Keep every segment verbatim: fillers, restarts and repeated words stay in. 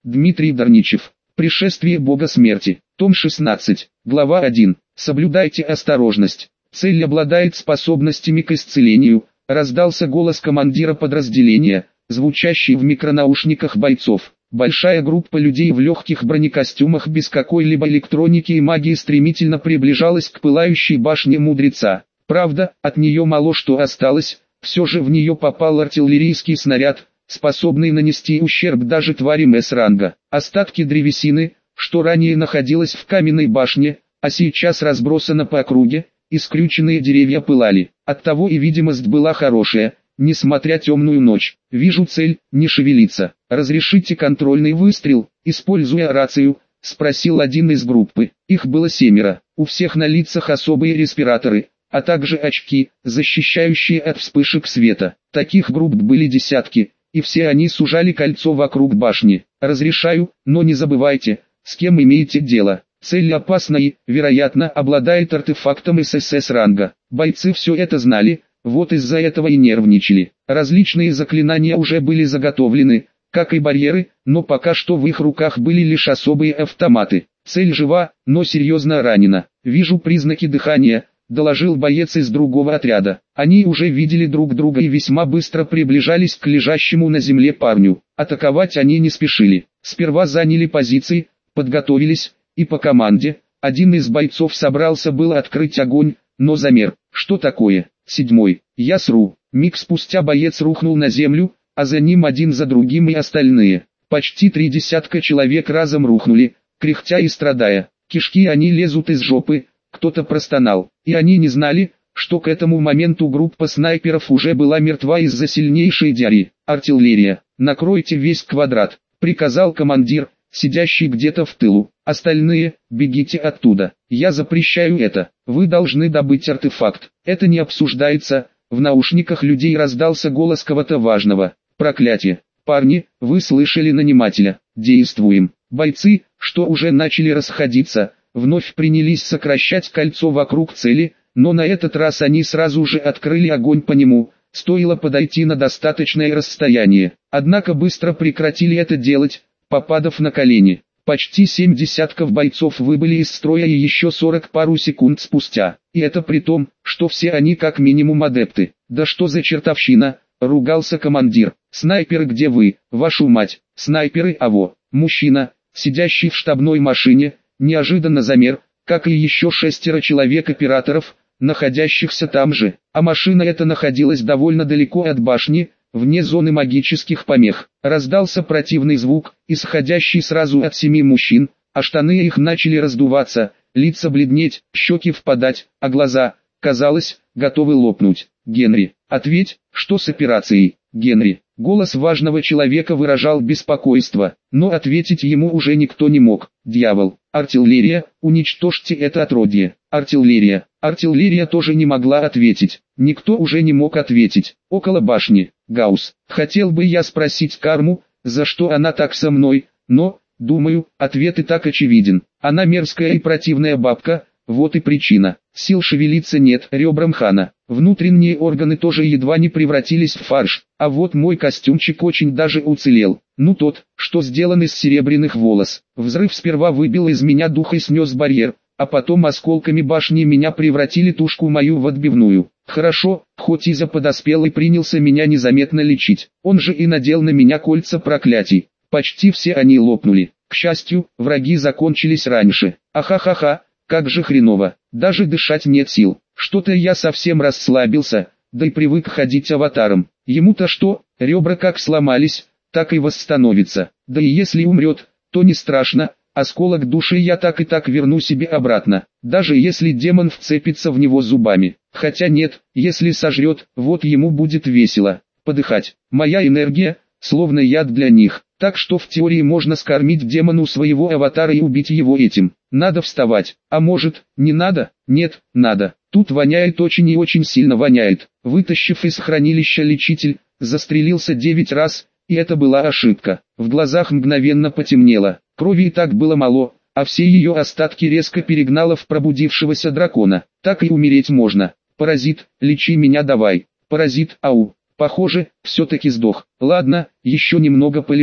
Дмитрий Дарничев. Пришествие Бога Смерти. Том шестнадцать. Глава один. Соблюдайте осторожность. Цель обладает способностями к исцелению. Раздался голос командира подразделения, звучащий в микронаушниках бойцов. Большая группа людей в легких бронекостюмах без какой-либо электроники и магии стремительно приближалась к пылающей башне мудреца. Правда, от нее мало что осталось, все же в нее попал артиллерийский снаряд, способный нанести ущерб даже тварям С-ранга. Остатки древесины, что ранее находилась в каменной башне, а сейчас разбросана по округе, и скрюченные деревья пылали. Оттого и видимость была хорошая, несмотря темную ночь. Вижу цель, не шевелиться. Разрешите контрольный выстрел, используя рацию, спросил один из группы. Их было семеро, у всех на лицах особые респираторы, а также очки, защищающие от вспышек света. Таких групп были десятки, и все они сужали кольцо вокруг башни. Разрешаю, но не забывайте, с кем имеете дело. Цель опасна и, вероятно, обладает артефактом эс эс эс ранга. Бойцы все это знали, вот из-за этого и нервничали. Различные заклинания уже были заготовлены, как и барьеры, но пока что в их руках были лишь особые автоматы. Цель жива, но серьезно ранена. Вижу признаки дыхания, доложил боец из другого отряда. Они уже видели друг друга и весьма быстро приближались к лежащему на земле парню. Атаковать они не спешили. Сперва заняли позиции, подготовились, и по команде, один из бойцов собрался было открыть огонь, но замер. Что такое? Седьмой. Я сру. Миг спустя боец рухнул на землю, а за ним один за другим и остальные. Почти три десятка человек разом рухнули, кряхтя и страдая. Кишки они лезут из жопы, кто-то простонал. И они не знали, что к этому моменту группа снайперов уже была мертва из-за сильнейшей диареи. Артиллерия, накройте весь квадрат, приказал командир, сидящий где-то в тылу. Остальные, бегите оттуда. Я запрещаю это. Вы должны добыть артефакт. Это не обсуждается. В наушниках людей раздался голос кого-то важного. Проклятие. Парни, вы слышали нанимателя. Действуем. Бойцы, что уже начали расходиться, вновь принялись сокращать кольцо вокруг цели, но на этот раз они сразу же открыли огонь по нему. Стоило подойти на достаточное расстояние. Однако быстро прекратили это делать, попадав на колени. Почти семь десятков бойцов выбыли из строя и еще сорок пару секунд спустя. И это при том, что все они как минимум адепты. Да что за чертовщина, ругался командир. Снайперы, где вы, вашу мать? Снайперы, аво. Мужчина, сидящий в штабной машине, неожиданно замер, как и еще шестеро человек-операторов, находящихся там же. А машина эта находилась довольно далеко от башни, вне зоны магических помех. Раздался противный звук, исходящий сразу от семи мужчин, а штаны их начали раздуваться, лица бледнеть, щеки впадать, а глаза, казалось, готовы лопнуть. «Генри, ответь, что с операцией?» «Генри». Голос важного человека выражал беспокойство, но ответить ему уже никто не мог. «Дьявол! Артиллерия, уничтожьте это отродье!» «Артиллерия!» Артиллерия тоже не могла ответить. Никто уже не мог ответить. Около башни. Гаусс. Хотел бы я спросить Карму, за что она так со мной, но, думаю, ответ и так очевиден. Она мерзкая и противная бабка, вот и причина. Сил шевелиться нет, ребрам хана. Внутренние органы тоже едва не превратились в фарш, а вот мой костюмчик очень даже уцелел. Ну тот, что сделан из серебряных волос. Взрыв сперва выбил из меня дух и снес барьер, а потом осколками башни меня превратили тушку мою в отбивную. Хорошо, хоть Иза подоспел и принялся меня незаметно лечить. Он же и надел на меня кольца проклятий. Почти все они лопнули. К счастью, враги закончились раньше. Ахахаха, как же хреново. Даже дышать нет сил. Что-то я совсем расслабился, да и привык ходить аватаром. Ему-то что, ребра как сломались, так и восстановится. Да и если умрет, то не страшно. Осколок души я так и так верну себе обратно, даже если демон вцепится в него зубами. Хотя нет, если сожрет, вот ему будет весело. Подыхать. Моя энергия, словно яд для них. Так что в теории можно скормить демону своего аватара и убить его этим. Надо вставать. А может, не надо? Нет, надо. Тут воняет очень и очень сильно воняет. Вытащив из хранилища лечитель, застрелился девять раз, и это была ошибка. В глазах мгновенно потемнело. Крови и так было мало, а все ее остатки резко перегнало в пробудившегося дракона. Так и умереть можно. Паразит, лечи меня давай. Паразит, ау. Похоже, все-таки сдох. Ладно, еще немного полежу.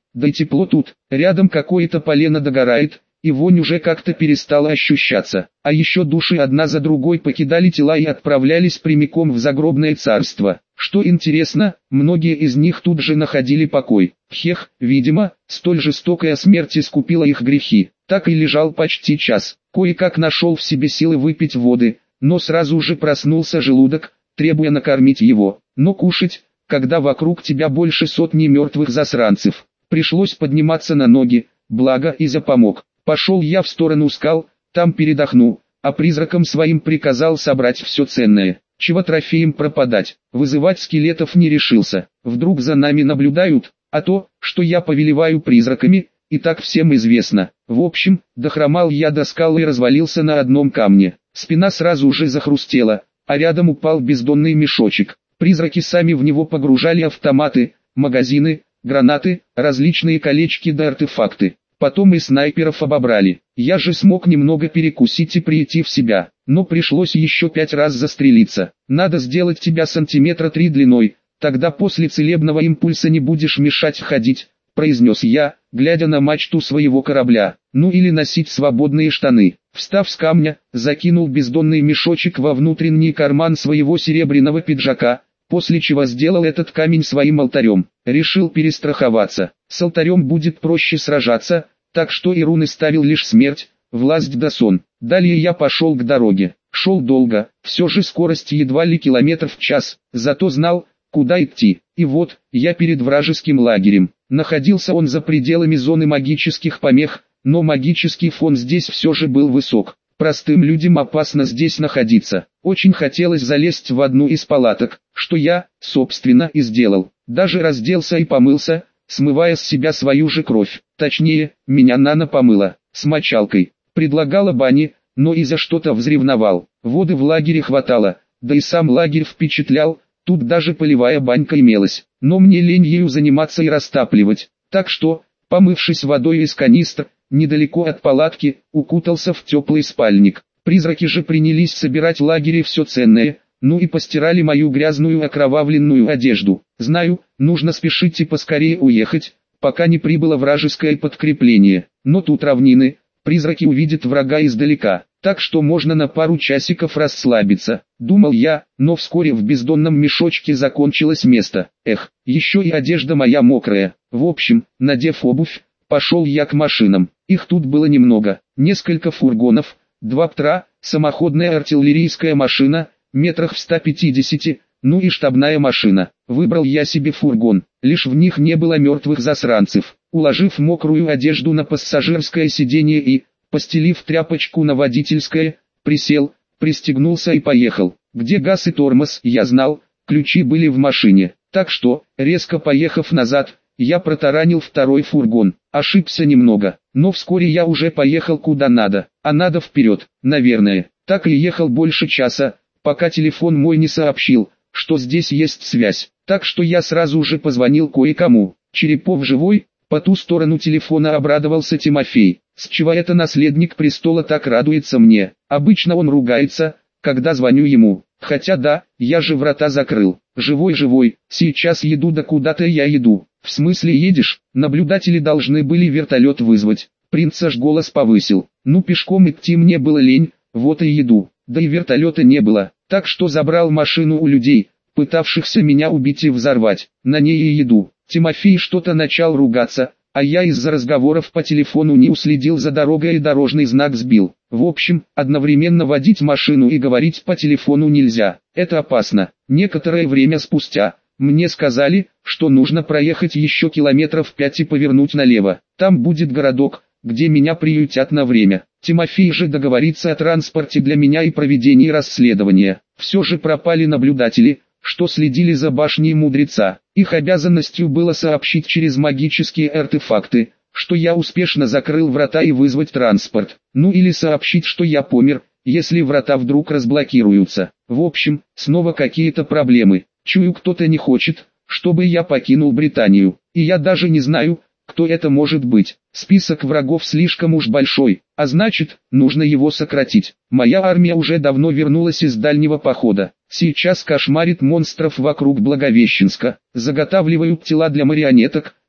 да и тепло тут, рядом какое-то полено догорает, и вонь уже как-то перестала ощущаться. А еще души одна за другой покидали тела и отправлялись прямиком в загробное царство. Что интересно, многие из них тут же находили покой. Хех, видимо, столь жестокая смерть искупила их грехи. Так и лежал почти час. Кое-как нашел в себе силы выпить воды, но сразу же проснулся желудок, требуя накормить его. Но кушать, когда вокруг тебя больше сотни мертвых засранцев. Пришлось подниматься на ноги, благо Изя помог. Пошел я в сторону скал, там передохну, а призракам своим приказал собрать все ценное. Чего трофеем пропадать, вызывать скелетов не решился. Вдруг за нами наблюдают, а то, что я повелеваю призраками, и так всем известно. В общем, дохромал я до скалы и развалился на одном камне. Спина сразу же захрустела, а рядом упал бездонный мешочек. Призраки сами в него погружали автоматы, магазины, гранаты, различные колечки да артефакты. Потом и снайперов обобрали. Я же смог немного перекусить и прийти в себя, но пришлось еще пять раз застрелиться. Надо сделать тебя сантиметра три длиной, тогда после целебного импульса не будешь мешать ходить, произнес я, глядя на мачту своего корабля. Ну или носить свободные штаны. Встав с камня, закинул бездонный мешочек во внутренний карман своего серебряного пиджака, после чего сделал этот камень своим алтарем. Решил перестраховаться. С алтарем будет проще сражаться, так что и руны ставил лишь смерть, власть да сон. Далее я пошел к дороге. Шел долго, все же скорость едва ли километр в час, зато знал, куда идти. И вот, я перед вражеским лагерем. Находился он за пределами зоны магических помех, но магический фон здесь все же был высок. Простым людям опасно здесь находиться. Очень хотелось залезть в одну из палаток, что я, собственно, и сделал. Даже разделся и помылся, смывая с себя свою же кровь. Точнее, меня Нана помыла, с мочалкой. Предлагала бани, но из-за что-то взревновал. Воды в лагере хватало, да и сам лагерь впечатлял, тут даже полевая банька имелась. Но мне лень ею заниматься и растапливать. Так что, помывшись водой из канистр, недалеко от палатки, укутался в теплый спальник. Призраки же принялись собирать в лагере все ценное, ну и постирали мою грязную окровавленную одежду. Знаю, нужно спешить и поскорее уехать, пока не прибыло вражеское подкрепление. Но тут равнины, призраки увидят врага издалека, так что можно на пару часиков расслабиться. Думал я, но вскоре в бездонном мешочке закончилось место. Эх, еще и одежда моя мокрая. В общем, надев обувь, пошел я к машинам. Их тут было немного, несколько фургонов, два птра, самоходная артиллерийская машина, метрах в ста пятидесяти, ну и штабная машина. Выбрал я себе фургон, лишь в них не было мертвых засранцев. Уложив мокрую одежду на пассажирское сиденье и, постелив тряпочку на водительское, присел, пристегнулся и поехал. Где газ и тормоз, я знал, ключи были в машине. Так что, резко поехав назад, я протаранил второй фургон. Ошибся немного, но вскоре я уже поехал куда надо, а надо вперед, наверное. Так и ехал больше часа, пока телефон мой не сообщил, что здесь есть связь. Так что я сразу же позвонил кое-кому. Черепов живой? По ту сторону телефона обрадовался Тимофей. С чего это наследник престола так радуется мне? Обычно он ругается, когда звоню ему. Хотя да, я же врата закрыл. Живой-живой, сейчас еду да куда-то я еду. В смысле едешь? Наблюдатели должны были вертолет вызвать. Принц аж голос повысил. Ну пешком идти мне было лень, вот и еду. Да и вертолета не было, так что забрал машину у людей, пытавшихся меня убить и взорвать. На ней и еду. Тимофей что-то начал ругаться, а я из-за разговоров по телефону не уследил за дорогой и дорожный знак сбил. В общем, одновременно водить машину и говорить по телефону нельзя, это опасно. Некоторое время спустя, мне сказали, что нужно проехать еще километров пять и повернуть налево. Там будет городок, где меня приютят на время. Тимофей же договорится о транспорте для меня и проведении расследования. Все же пропали наблюдатели, что следили за башней мудреца. Их обязанностью было сообщить через магические артефакты, что я успешно закрыл врата и вызвать транспорт. Ну или сообщить, что я помер, если врата вдруг разблокируются. В общем, снова какие-то проблемы. Чую, кто-то не хочет, чтобы я покинул Британию. И я даже не знаю, кто это может быть. Список врагов слишком уж большой, а значит, нужно его сократить. Моя армия уже давно вернулась из дальнего похода. Сейчас кошмарит монстров вокруг Благовещенска. Заготавливают тела для марионеток,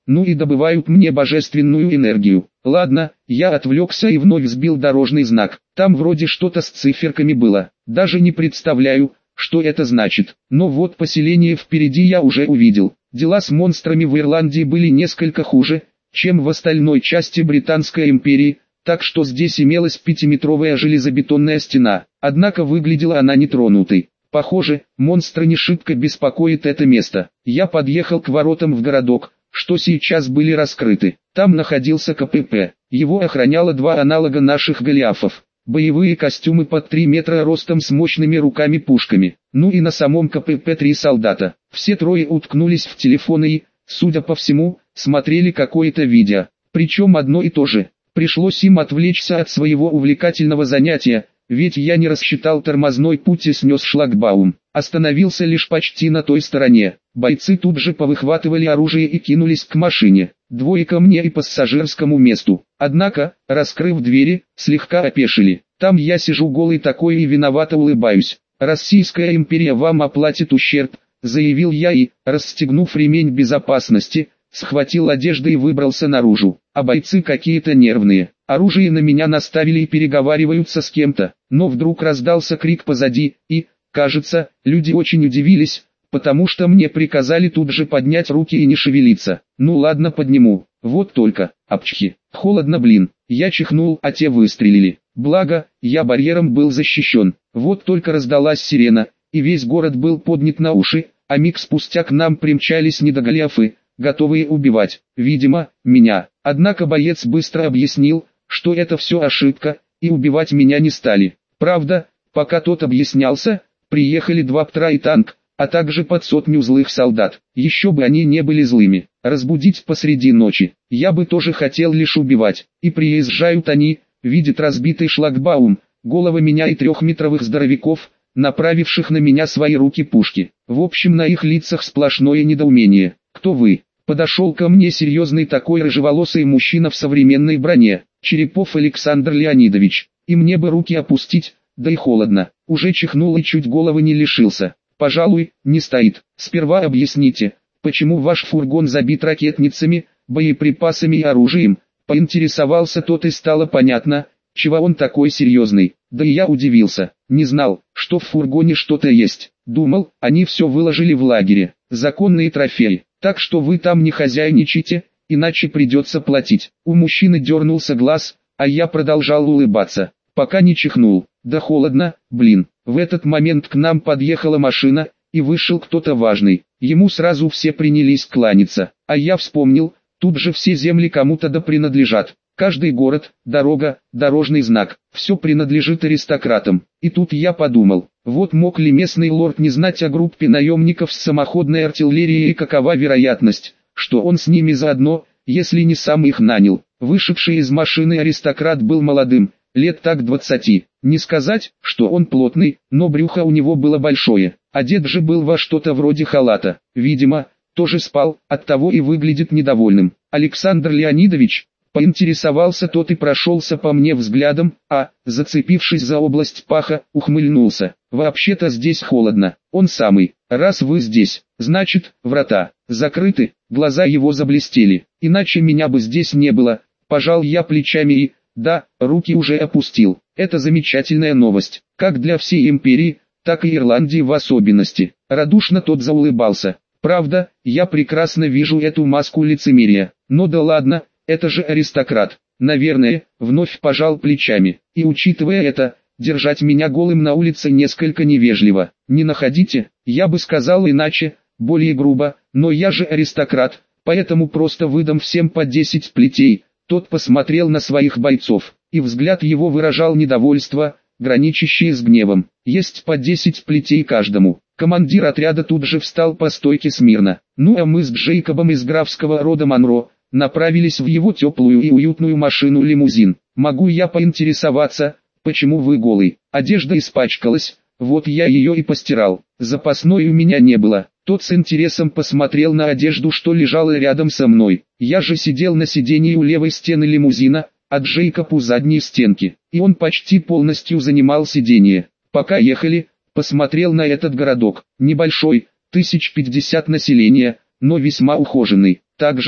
ну и добывают мне божественную энергию. Ладно, я отвлекся и вновь сбил дорожный знак. Там вроде что-то с циферками было. Даже не представляю, что это значит. Но вот поселение впереди я уже увидел. Дела с монстрами в Ирландии были несколько хуже, чем в остальной части Британской империи, так что здесь имелась пятиметровая железобетонная стена. Однако выглядела она нетронутой. Похоже, монстры не шибко беспокоит это место. Я подъехал к воротам в городок, что сейчас были раскрыты. Там находился ка пэ пэ. Его охраняло два аналога наших голиафов. Боевые костюмы под три метра ростом с мощными руками-пушками. Ну и на самом ка пэ пэ три солдата. Все трое уткнулись в телефоны и, судя по всему, смотрели какое-то видео. Причем одно и то же. Пришлось им отвлечься от своего увлекательного занятия, ведь я не рассчитал тормозной путь и снес шлагбаум. Остановился лишь почти на той стороне. Бойцы тут же повыхватывали оружие и кинулись к машине. Двое ко мне и пассажирскому месту. Однако, раскрыв двери, слегка опешили. Там я сижу голый такой и виновато улыбаюсь. «Российская империя вам оплатит ущерб», заявил я и, расстегнув ремень безопасности, схватил одежду и выбрался наружу. А бойцы какие-то нервные. Оружие на меня наставили и переговариваются с кем-то. Но вдруг раздался крик позади, и, кажется, люди очень удивились, потому что мне приказали тут же поднять руки и не шевелиться. Ну ладно, подниму. Вот только, апчхи, холодно, блин. Я чихнул, а те выстрелили. Благо, я барьером был защищен. Вот только раздалась сирена, и весь город был поднят на уши, а миг спустя к нам примчались недоголиафы, готовые убивать, видимо, меня. Однако боец быстро объяснил, что это все ошибка, и убивать меня не стали. Правда, пока тот объяснялся, приехали два птра и танк, а также под сотню злых солдат. Еще бы они не были злыми. Разбудить посреди ночи. Я бы тоже хотел лишь убивать. И приезжают они, видят разбитый шлагбаум, головы меня и трехметровых здоровяков, направивших на меня свои руки-пушки. В общем, на их лицах сплошное недоумение. «Кто вы?» Подошел ко мне серьезный такой рыжеволосый мужчина в современной броне. Черепов Александр Леонидович. И мне бы руки опустить, да и холодно. Уже чихнул и чуть головы не лишился. Пожалуй, не стоит. Сперва объясните, почему ваш фургон забит ракетницами, боеприпасами и оружием. Поинтересовался тот, и стало понятно, чего он такой серьезный. Да и я удивился. Не знал, что в фургоне что-то есть. Думал, они все выложили в лагере. Законные трофеи. Так что вы там не хозяйничайте, иначе придется платить. У мужчины дернулся глаз, а я продолжал улыбаться, пока не чихнул. Да холодно, блин. В этот момент к нам подъехала машина, и вышел кто-то важный. Ему сразу все принялись кланяться, а я вспомнил, тут же все земли кому-то да принадлежат. Каждый город, дорога, дорожный знак, все принадлежит аристократам. И тут я подумал, вот мог ли местный лорд не знать о группе наемников с самоходной артиллерией и какова вероятность, что он с ними заодно, если не сам их нанял. Вышедший из машины аристократ был молодым, лет так двадцати. Не сказать, что он плотный, но брюхо у него было большое. Одет же был во что-то вроде халата. Видимо, тоже спал, оттого и выглядит недовольным. Александр Леонидович, поинтересовался тот и прошелся по мне взглядом, а, зацепившись за область паха, ухмыльнулся. Вообще-то здесь холодно. Он самый. Раз вы здесь, значит, врата закрыты. Глаза его заблестели. Иначе меня бы здесь не было. Пожал я плечами и, да, руки уже опустил. Это замечательная новость, как для всей империи, так и Ирландии в особенности. Радушно тот заулыбался. Правда, я прекрасно вижу эту маску лицемерия. Но да ладно, это же аристократ. Наверное, вновь пожал плечами. И учитывая это, держать меня голым на улице несколько невежливо. Не находите? Я бы сказал иначе, более грубо, но я же аристократ, поэтому просто выдам всем по десять плетей. Тот посмотрел на своих бойцов, и взгляд его выражал недовольство, граничащее с гневом. Есть по десять плетей каждому. Командир отряда тут же встал по стойке смирно. Ну а мы с Джейкобом из графского рода Монро направились в его теплую и уютную машину-лимузин. Могу я поинтересоваться, почему вы голый? Одежда испачкалась, вот я ее и постирал. Запасной у меня не было. Тот с интересом посмотрел на одежду, что лежала рядом со мной. Я же сидел на сиденье у левой стены лимузина, а Джейкоб у задней стенки, и он почти полностью занимал сиденье. Пока ехали, посмотрел на этот городок. Небольшой, тысяч пятьдесят населения, но весьма ухоженный. Также,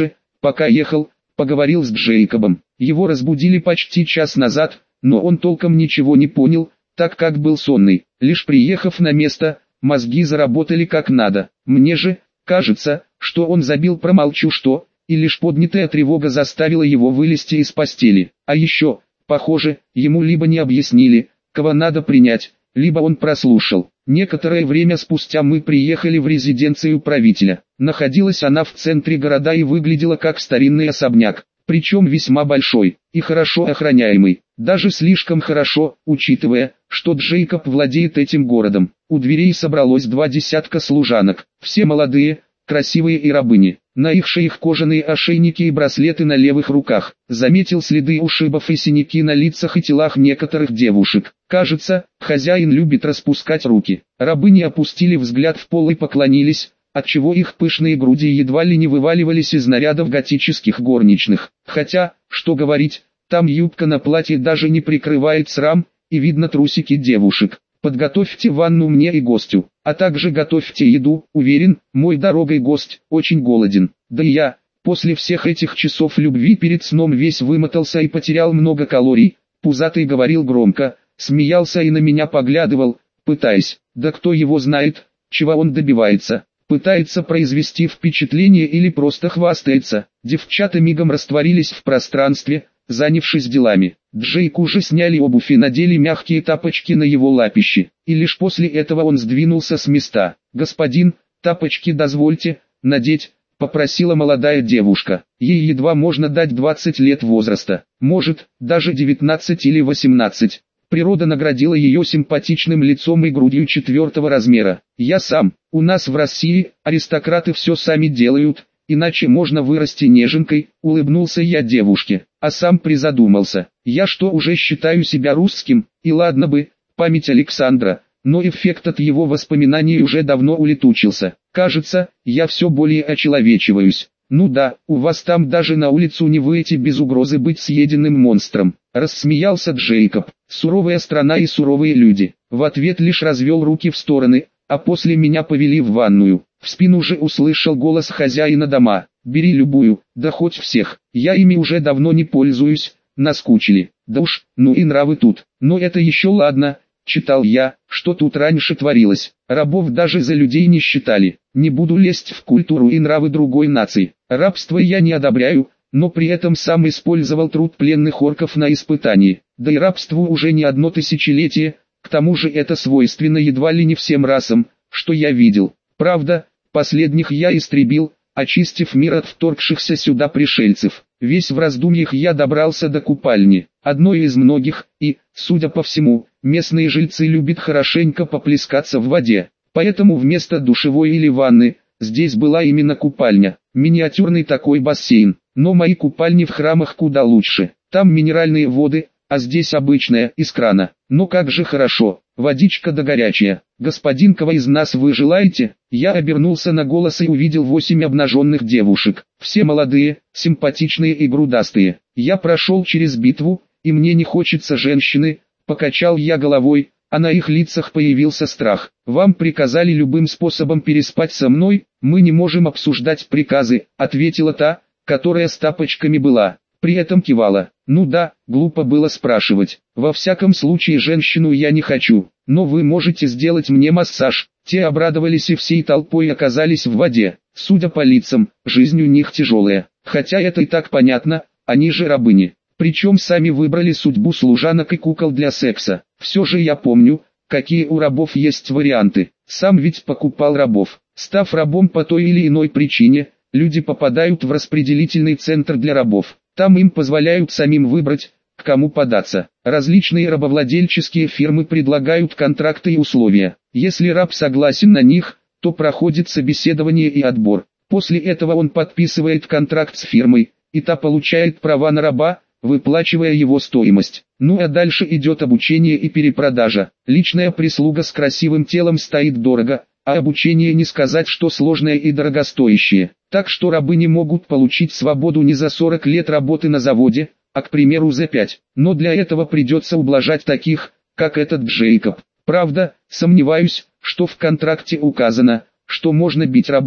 Пока ехал, поговорил с Джейкобом. Его разбудили почти час назад, но он толком ничего не понял, так как был сонный. Лишь приехав на место, мозги заработали как надо. Мне же кажется, что он забил промолчу что, и лишь поднятая тревога заставила его вылезти из постели. А еще, похоже, ему либо не объяснили, кого надо принять, либо он прослушал. Некоторое время спустя мы приехали в резиденцию правителя. Находилась она в центре города и выглядела как старинный особняк, причем весьма большой и хорошо охраняемый. Даже слишком хорошо, учитывая, что Джейкоб владеет этим городом. У дверей собралось два десятка служанок, все молодые, красивые и рабыни. На их шеях кожаные ошейники и браслеты на левых руках. Заметил следы ушибов и синяки на лицах и телах некоторых девушек. Кажется, хозяин любит распускать руки. Рабыни опустили взгляд в пол и поклонились, отчего их пышные груди едва ли не вываливались из нарядов готических горничных. Хотя, что говорить, там юбка на платье даже не прикрывает срам, и видно трусики девушек. Подготовьте ванну мне и гостю, а также готовьте еду. Уверен, мой дорогой гость очень голоден. Да и я, после всех этих часов любви перед сном весь вымотался и потерял много калорий. Пузатый говорил громко, смеялся и на меня поглядывал, пытаясь, да кто его знает, чего он добивается. Пытается произвести впечатление или просто хвастается. Девчата мигом растворились в пространстве, занявшись делами. Джейку же сняли обувь и надели мягкие тапочки на его лапищи, и лишь после этого он сдвинулся с места. «Господин, тапочки дозвольте надеть», — попросила молодая девушка. Ей едва можно дать двадцать лет возраста, может, даже девятнадцать или восемнадцать. Природа наградила ее симпатичным лицом и грудью четвертого размера. «Я сам, у нас в России, аристократы все сами делают, иначе можно вырасти неженкой», — улыбнулся я девушке, а сам призадумался. Я что, уже считаю себя русским? И ладно бы, память Александра, но эффект от его воспоминаний уже давно улетучился. Кажется, я все более очеловечиваюсь. Ну да, у вас там даже на улицу не выйти без угрозы быть съеденным монстром. Рассмеялся Джейкоб. Суровая страна и суровые люди. В ответ лишь развел руки в стороны, а после меня повели в ванную. В спину же услышал голос хозяина дома. «Бери любую, да хоть всех, я ими уже давно не пользуюсь, наскучили». Да уж, ну и нравы тут. Но это еще ладно, читал я, что тут раньше творилось. Рабов даже за людей не считали. Не буду лезть в культуру и нравы другой нации. Рабство я не одобряю, но при этом сам использовал труд пленных орков на испытании. Да и рабству уже не одно тысячелетие, к тому же это свойственно едва ли не всем расам, что я видел. Правда, последних я истребил, очистив мир от вторгшихся сюда пришельцев. Весь в раздумьях я добрался до купальни, одной из многих, и, судя по всему, местные жильцы любят хорошенько поплескаться в воде. Поэтому вместо душевой или ванны, здесь была именно купальня, миниатюрный такой бассейн. Но мои купальни в храмах куда лучше, там минеральные воды, а здесь обычная, из крана. Но как же хорошо, водичка да горячая. «Господин, кого из нас вы желаете?» Я обернулся на голос и увидел восемь обнаженных девушек. Все молодые, симпатичные и грудастые. Я прошел через битву, и мне не хочется женщины, покачал я головой, а на их лицах появился страх. «Вам приказали любым способом переспать со мной, мы не можем обсуждать приказы», ответила та, которая с тапочками была. При этом кивала. Ну да, глупо было спрашивать. Во всяком случае женщину я не хочу, но вы можете сделать мне массаж. Те обрадовались и всей толпой оказались в воде. Судя по лицам, жизнь у них тяжелая. Хотя это и так понятно, они же рабыни. Причем сами выбрали судьбу служанок и кукол для секса. Все же я помню, какие у рабов есть варианты. Сам ведь покупал рабов. Став рабом по той или иной причине, люди попадают в распределительный центр для рабов. Там им позволяют самим выбрать, к кому податься. Различные рабовладельческие фирмы предлагают контракты и условия. Если раб согласен на них, то проходит собеседование и отбор. После этого он подписывает контракт с фирмой, и та получает права на раба, выплачивая его стоимость. Ну а дальше идет обучение и перепродажа. Личная прислуга с красивым телом стоит дорого, а обучение не сказать, что сложное и дорогостоящее. Так что рабы не могут получить свободу не за сорок лет работы на заводе, а, к примеру, за пять. Но для этого придется ублажать таких, как этот Джейкоб. Правда, сомневаюсь, что в контракте указано, что можно бить раба,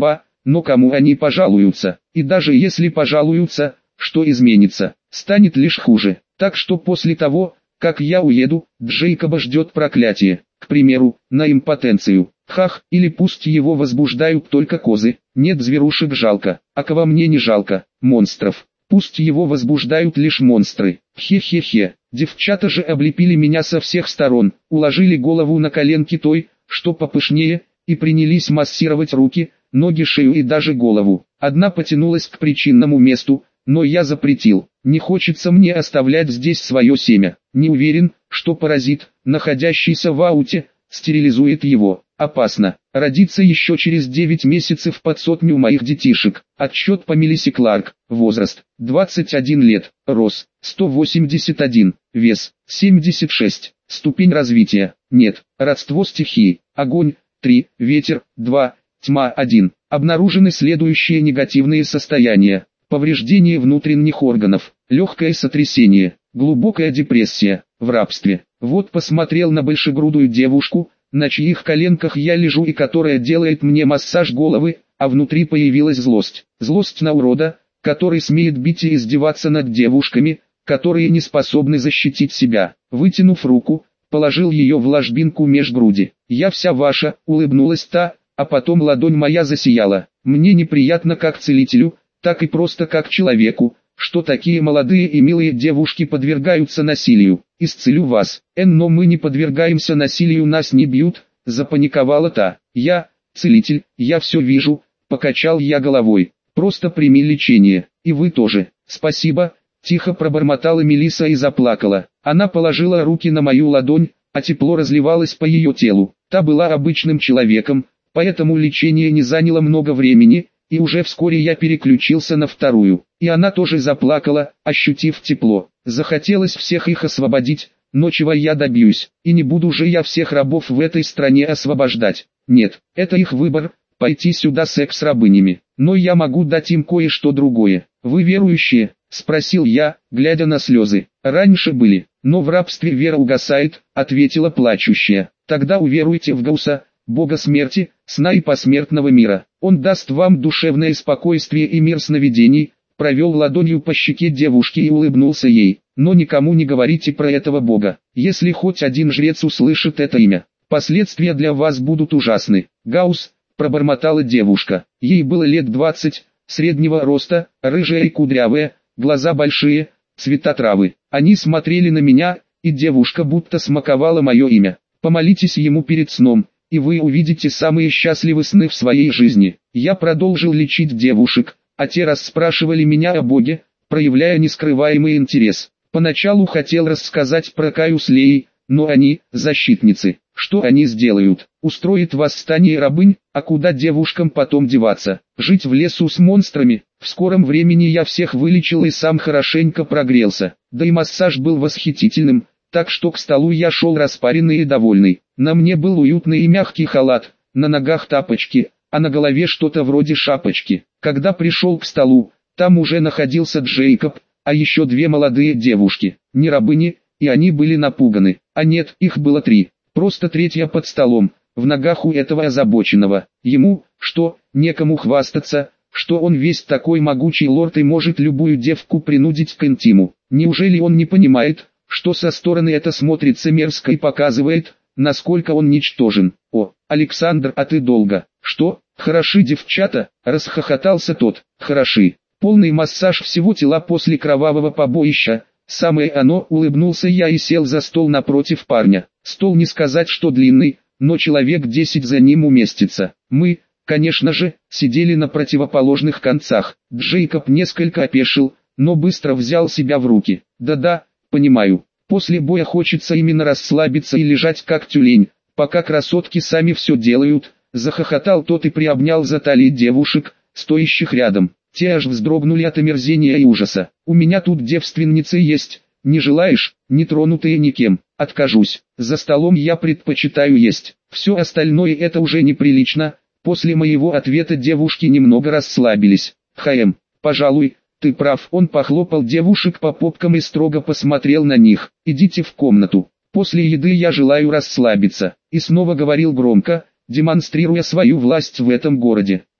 но кому они пожалуются? И даже если пожалуются, что изменится? Станет лишь хуже. Так что после того, как я уеду, Джейкоба ждет проклятие. К примеру, на импотенцию. Хах, или пусть его возбуждают только козы. Нет, зверушек жалко, а кого мне не жалко? Монстров. Пусть его возбуждают лишь монстры. Хе-хе-хе. Девчата же облепили меня со всех сторон, уложили голову на коленки той, что попышнее, и принялись массировать руки, ноги, шею и даже голову. Одна потянулась к причинному месту, но я запретил. Не хочется мне оставлять здесь свое семя. Не уверен, что паразит, находящийся в ауте, стерилизует его. Опасно. Родится еще через девять месяцев под сотню моих детишек. Отсчет по Мелиссе Кларк. Возраст двадцать один лет. Рост сто восемьдесят один. Вес семьдесят шесть. Ступень развития нет. Родство стихий. Огонь три. Ветер два. Тьма один. Обнаружены следующие негативные состояния. Повреждение внутренних органов. Легкое сотрясение. Глубокая депрессия. В рабстве. Вот посмотрел на большегрудую девушку, на чьих коленках я лежу и которая делает мне массаж головы, а внутри появилась злость. Злость на урода, который смеет бить и издеваться над девушками, которые не способны защитить себя. Вытянув руку, положил ее в ложбинку меж груди. «Я вся ваша», улыбнулась та, а потом ладонь моя засияла. Мне неприятно как целителю, так и просто как человеку, что такие молодые и милые девушки подвергаются насилию. «Исцелю вас, Эн, но мы не подвергаемся насилию, нас не бьют», запаниковала та. «Я, целитель, я все вижу», покачал я головой. «Просто прими лечение, и вы тоже». «Спасибо», тихо пробормотала Мелисса и заплакала. Она положила руки на мою ладонь, а тепло разливалось по ее телу. Та была обычным человеком, поэтому лечение не заняло много времени, и уже вскоре я переключился на вторую. И она тоже заплакала, ощутив тепло. Захотелось всех их освободить, но чего я добьюсь, и не буду же я всех рабов в этой стране освобождать. Нет, это их выбор, пойти сюда секс-рабынями. Но я могу дать им кое-что другое. «Вы верующие?» – спросил я, глядя на слезы. «Раньше были, но в рабстве вера угасает», – ответила плачущая. «Тогда уверуйте в Гауса, Бога смерти, сна и посмертного мира. Он даст вам душевное спокойствие и мир сновидений». Провел ладонью по щеке девушки и улыбнулся ей. «Но никому не говорите про этого Бога. Если хоть один жрец услышит это имя, последствия для вас будут ужасны». «Гаус», пробормотала девушка. Ей было лет двадцать, среднего роста, рыжая и кудрявая, глаза большие, цвета травы. Они смотрели на меня, и девушка будто смаковала мое имя. «Помолитесь ему перед сном, и вы увидите самые счастливые сны в своей жизни». Я продолжил лечить девушек, а те расспрашивали меня о Боге, проявляя нескрываемый интерес. Поначалу хотел рассказать про Каю с Леей, но они, защитницы, что они сделают? Устроят восстание рабынь, а куда девушкам потом деваться? Жить в лесу с монстрами? В скором времени я всех вылечил и сам хорошенько прогрелся. Да и массаж был восхитительным, так что к столу я шел распаренный и довольный. На мне был уютный и мягкий халат, на ногах тапочки, а на голове что-то вроде шапочки. Когда пришел к столу, там уже находился Джейкоб, а еще две молодые девушки, не рабыни, и они были напуганы. А нет, их было три, просто третья под столом, в ногах у этого озабоченного. Ему, что, некому хвастаться, что он весь такой могучий лорд и может любую девку принудить к интиму. Неужели он не понимает, что со стороны это смотрится мерзко и показывает, насколько он ничтожен? «О, Александр, а ты долго?» «Что, хороши девчата?» – расхохотался тот. «Хороши. Полный массаж всего тела после кровавого побоища. Самое оно», – улыбнулся я и сел за стол напротив парня. Стол не сказать, что длинный, но человек десять за ним уместится. Мы, конечно же, сидели на противоположных концах. Джейкоб несколько опешил, но быстро взял себя в руки. «Да-да, понимаю. После боя хочется именно расслабиться и лежать как тюлень, пока красотки сами все делают». Захохотал тот и приобнял за талии девушек, стоящих рядом. Те аж вздрогнули от омерзения и ужаса. «У меня тут девственницы есть, не желаешь?» «Не тронутые никем, откажусь. За столом я предпочитаю есть. Все остальное это уже неприлично». После моего ответа девушки немного расслабились. «Хаэм, пожалуй, ты прав». Он похлопал девушек по попкам и строго посмотрел на них. «Идите в комнату. После еды я желаю расслабиться». И снова говорил громко, демонстрируя свою власть в этом городе.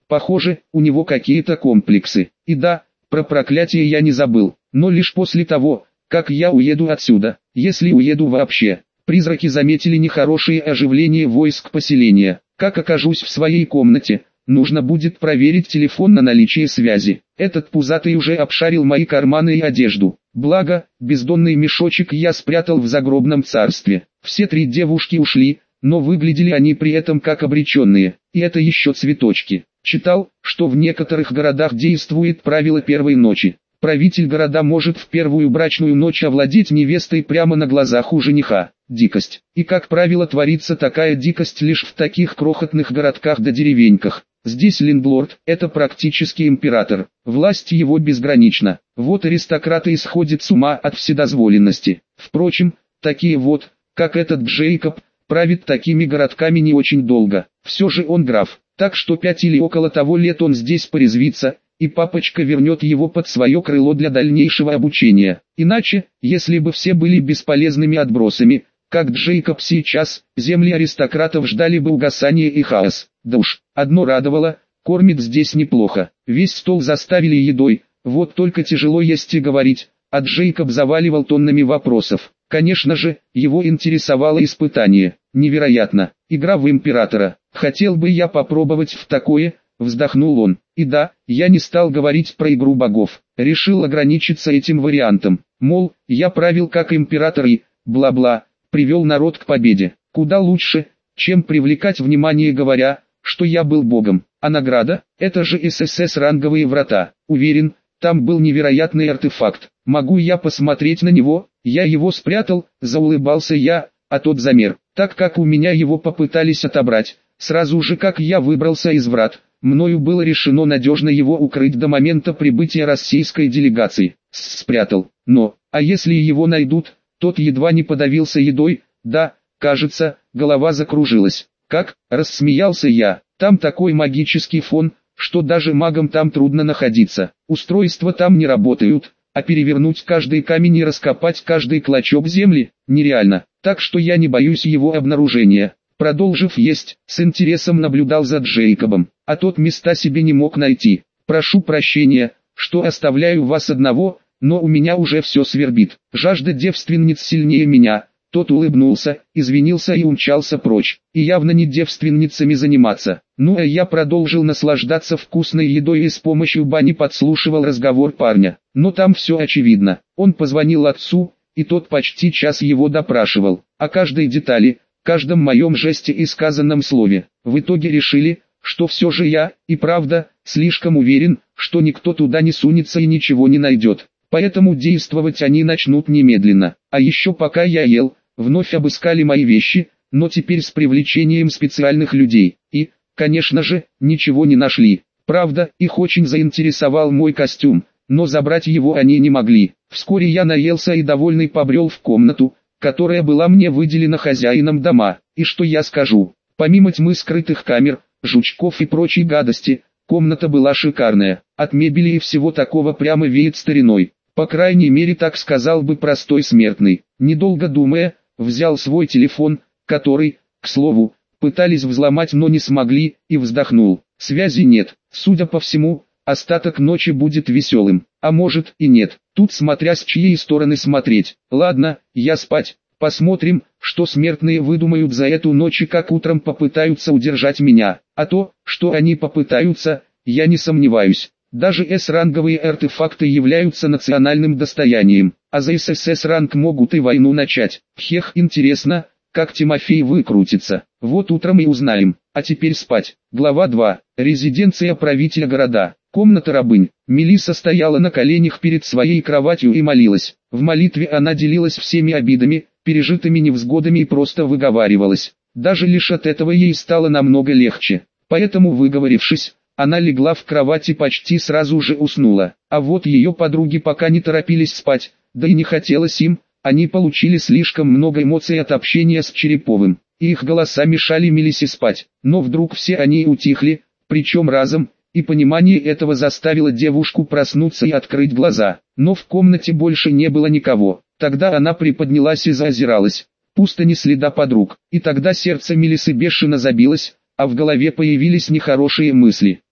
Похоже, у него какие-то комплексы. И да, про проклятие я не забыл, но лишь после того, как я уеду отсюда, если уеду вообще. Призраки заметили нехорошее оживление войск поселения. Как окажусь в своей комнате, нужно будет проверить телефон на наличие связи. Этот пузатый уже обшарил мои карманы и одежду. Благо, бездонный мешочек я спрятал в загробном царстве. Все три девушки ушли, но выглядели они при этом как обреченные. И это еще цветочки. Читал, что в некоторых городах действует правило первой ночи. Правитель города может в первую брачную ночь овладеть невестой прямо на глазах у жениха. Дикость. И как правило творится такая дикость лишь в таких крохотных городках да деревеньках. Здесь лендлорд – это практически император. Власть его безгранична. Вот аристократы исходят с ума от вседозволенности. Впрочем, такие вот, как этот Джейкоб, правит такими городками не очень долго. Все же он граф. Так что пять или около того лет он здесь порезвится, и папочка вернет его под свое крыло для дальнейшего обучения. Иначе, если бы все были бесполезными отбросами, как Джейкоб сейчас, земли аристократов ждали бы угасания и хаос. Да уж, одно радовало, кормит здесь неплохо. Весь стол заставили едой, вот только тяжело есть и говорить, а Джейкоб заваливал тоннами вопросов. Конечно же, его интересовало испытание. Невероятно, игра в императора. Хотел бы я попробовать в такое, вздохнул он. И да, я не стал говорить про игру богов. Решил ограничиться этим вариантом. Мол, я правил как император и, бла-бла, привел народ к победе. Куда лучше, чем привлекать внимание, говоря, что я был богом. А награда? Это же ССС ранговые врата. Уверен, там был невероятный артефакт. Могу я посмотреть на него? Я его спрятал, заулыбался я, а тот замер. Так как у меня его попытались отобрать, сразу же как я выбрался из врат, мною было решено надежно его укрыть до момента прибытия российской делегации. Спрятал. Но, а если его найдут? Тот едва не подавился едой. Да, кажется, голова закружилась. Как? Рассмеялся я. Там такой магический фон, что даже магам там трудно находиться. Устройства там не работают, а перевернуть каждый камень и раскопать каждый клочок земли нереально. Так что я не боюсь его обнаружения. Продолжив есть, с интересом наблюдал за Джейкобом, а тот места себе не мог найти. Прошу прощения, что оставляю вас одного, но у меня уже все свербит. Жажда девственниц сильнее меня. Тот улыбнулся, извинился и умчался прочь. И явно не девственницами заниматься. Ну а я продолжил наслаждаться вкусной едой и с помощью бани подслушивал разговор парня. Но там все очевидно. Он позвонил отцу, и тот почти час его допрашивал. О каждой детали, каждом моем жесте и сказанном слове. В итоге решили, что все же я, и правда, слишком уверен, что никто туда не сунется и ничего не найдет. Поэтому действовать они начнут немедленно. А еще пока я ел, вновь обыскали мои вещи, но теперь с привлечением специальных людей. И, конечно же, ничего не нашли. Правда, их очень заинтересовал мой костюм, но забрать его они не могли. Вскоре я наелся и довольный побрел в комнату, которая была мне выделена хозяином дома. И что я скажу? Помимо тьмы скрытых камер, жучков и прочей гадости, комната была шикарная. От мебели и всего такого прямо веет стариной. По крайней мере, так сказал бы простой смертный. Недолго думая, взял свой телефон, который, к слову, пытались взломать, но не смогли, и вздохнул. Связи нет. Судя по всему, остаток ночи будет веселым. А может и нет. Тут смотря с чьей стороны смотреть. Ладно, я спать. Посмотрим, что смертные выдумают за эту ночь и как утром попытаются удержать меня. А то, что они попытаются, я не сомневаюсь. Даже эс-ранговые артефакты являются национальным достоянием, а за ССС-ранг могут и войну начать. Хех, интересно, как Тимофей выкрутится. Вот утром и узнаем. А теперь спать. Глава два. Резиденция правителя города. Комната рабынь. Мелисса стояла на коленях перед своей кроватью и молилась. В молитве она делилась всеми обидами, пережитыми невзгодами и просто выговаривалась. Даже лишь от этого ей стало намного легче. Поэтому, выговорившись, она легла в кровать и почти сразу же уснула. А вот ее подруги пока не торопились спать, да и не хотелось им, они получили слишком много эмоций от общения с Череповым. И их голоса мешали Мелиссе спать. Но вдруг все они утихли, причем разом, и понимание этого заставило девушку проснуться и открыть глаза. Но в комнате больше не было никого. Тогда она приподнялась и заозиралась. Пусто, ни следа подруг. И тогда сердце Мелиссы бешено забилось, а в голове появились нехорошие мысли.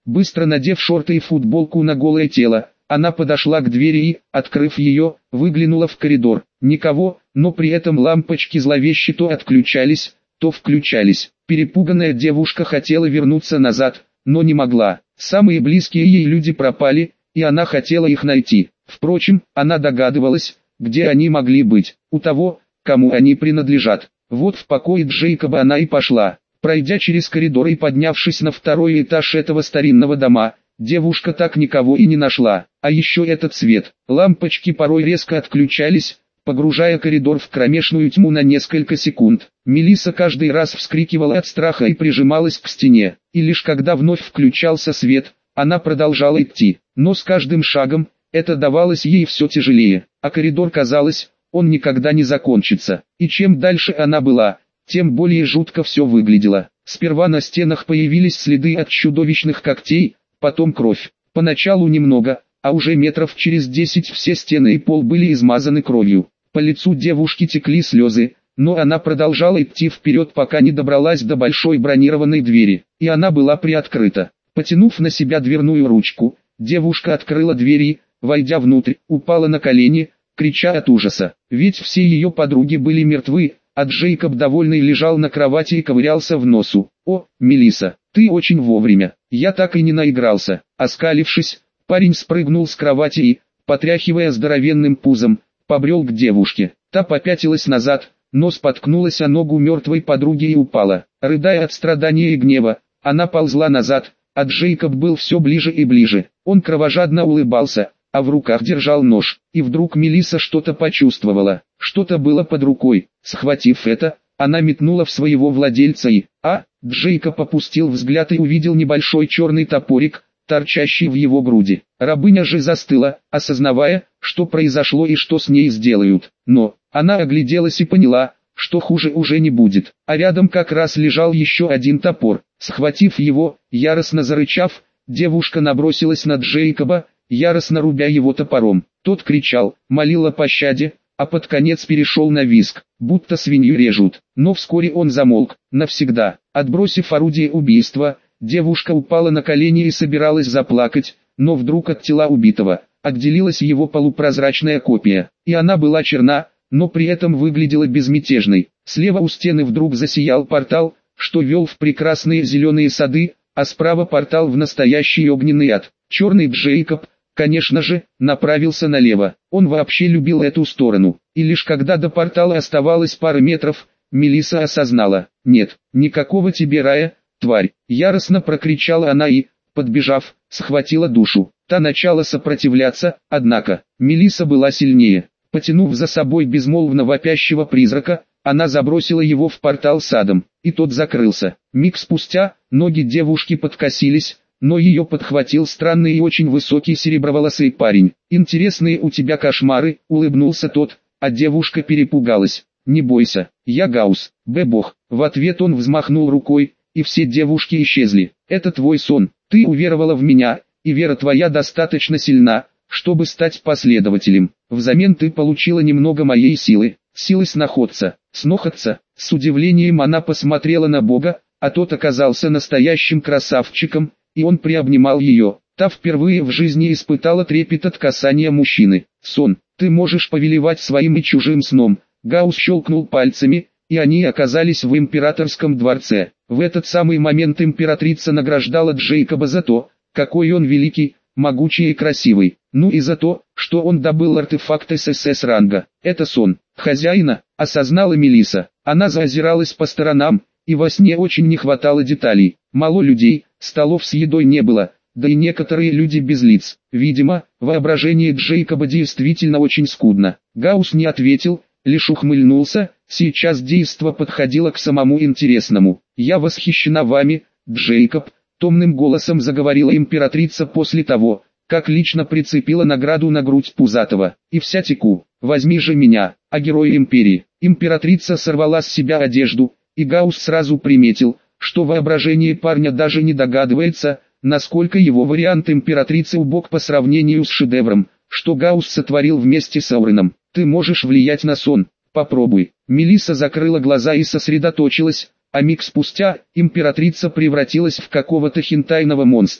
Быстро надев шорты и футболку на голое тело, она подошла к двери и, открыв ее, выглянула в коридор. Никого, но при этом лампочки зловеще то отключались, то включались. Перепуганная девушка хотела вернуться назад, но не могла. Самые близкие ей люди пропали, и она хотела их найти. Впрочем, она догадывалась, где они могли быть, у того, кому они принадлежат. Вот в покое Джейкоба она и пошла. Пройдя через коридор и поднявшись на второй этаж этого старинного дома, девушка так никого и не нашла. А еще этот свет. Лампочки порой резко отключались, погружая коридор в кромешную тьму на несколько секунд. Мелисса каждый раз вскрикивала от страха и прижималась к стене. И лишь когда вновь включался свет, она продолжала идти. Но с каждым шагом, это давалось ей все тяжелее. А коридор, казалось, он никогда не закончится. И чем дальше она была, тем более жутко все выглядело. Сперва на стенах появились следы от чудовищных когтей, потом кровь. Поначалу немного, а уже метров через десять все стены и пол были измазаны кровью. По лицу девушки текли слезы, но она продолжала идти вперед, пока не добралась до большой бронированной двери, и она была приоткрыта. Потянув на себя дверную ручку, девушка открыла дверь и, войдя внутрь, упала на колени, крича от ужаса. Ведь все ее подруги были мертвы, а Джейкоб довольный лежал на кровати и ковырялся в носу. «О, Мелисса, ты очень вовремя, я так и не наигрался». Оскалившись, парень спрыгнул с кровати и, потряхивая здоровенным пузом, побрел к девушке. Та попятилась назад, но споткнулась о ногу мертвой подруги и упала. Рыдая от страдания и гнева, она ползла назад, а Джейкоб был все ближе и ближе. Он кровожадно улыбался, а в руках держал нож. И вдруг Мелисса что-то почувствовала. Что-то было под рукой. Схватив это, она метнула в своего владельца и... А, Джейкоб опустил взгляд и увидел небольшой черный топорик, торчащий в его груди. Рабыня же застыла, осознавая, что произошло и что с ней сделают. Но, она огляделась и поняла, что хуже уже не будет. А рядом как раз лежал еще один топор. Схватив его, яростно зарычав, девушка набросилась на Джейкоба, яростно рубя его топором. Тот кричал, молил о пощаде, а под конец перешел на визг, будто свинью режут. Но вскоре он замолк, навсегда. Отбросив орудие убийства, девушка упала на колени и собиралась заплакать, но вдруг от тела убитого отделилась его полупрозрачная копия, и она была черна, но при этом выглядела безмятежной. Слева у стены вдруг засиял портал, что вел в прекрасные зеленые сады, а справа портал в настоящий огненный ад. Черный Джейкоб, конечно же, направился налево. Он вообще любил эту сторону. И лишь когда до портала оставалось пара метров, Мелисса осознала: «Нет, никакого тебе рая, тварь!» Яростно прокричала она и, подбежав, схватила душу. Та начала сопротивляться, однако, Мелисса была сильнее. Потянув за собой безмолвно вопящего призрака, она забросила его в портал с адом, и тот закрылся. Миг спустя, ноги девушки подкосились, но ее подхватил странный и очень высокий сереброволосый парень. «Интересные у тебя кошмары», — улыбнулся тот, а девушка перепугалась. «Не бойся, я Гаус, Б-бог». В ответ он взмахнул рукой, и все девушки исчезли. «Это твой сон, ты уверовала в меня, и вера твоя достаточно сильна, чтобы стать последователем. Взамен ты получила немного моей силы, силы сноходца». Сноходца, с удивлением она посмотрела на Бога, а тот оказался настоящим красавчиком, и он приобнимал ее. Та впервые в жизни испытала трепет от касания мужчины. «Сон, ты можешь повелевать своим и чужим сном». Гаус щелкнул пальцами, и они оказались в императорском дворце. В этот самый момент императрица награждала Джейкоба за то, какой он великий, могучий и красивый, ну и за то, что он добыл артефакт эс эс эс ранга. «Это сон хозяина», — осознала Мелисса. Она заозиралась по сторонам, и во сне очень не хватало деталей. Мало людей, столов с едой не было, да и некоторые люди без лиц. Видимо, воображение Джейкоба действительно очень скудно. Гаус не ответил, лишь ухмыльнулся. Сейчас действо подходило к самому интересному. «Я восхищена вами, Джейкоб», — томным голосом заговорила императрица после того, как лично прицепила награду на грудь Пузатого. «И вся теку, возьми же меня, а герой империи». Императрица сорвала с себя одежду, и Гаус сразу приметил, что воображение парня даже не догадывается, насколько его вариант императрицы убог по сравнению с шедевром, что Гаус сотворил вместе с Ауреном. «Ты можешь влиять на сон, попробуй». Мелисса закрыла глаза и сосредоточилась, а миг спустя императрица превратилась в какого-то хентайного монстра,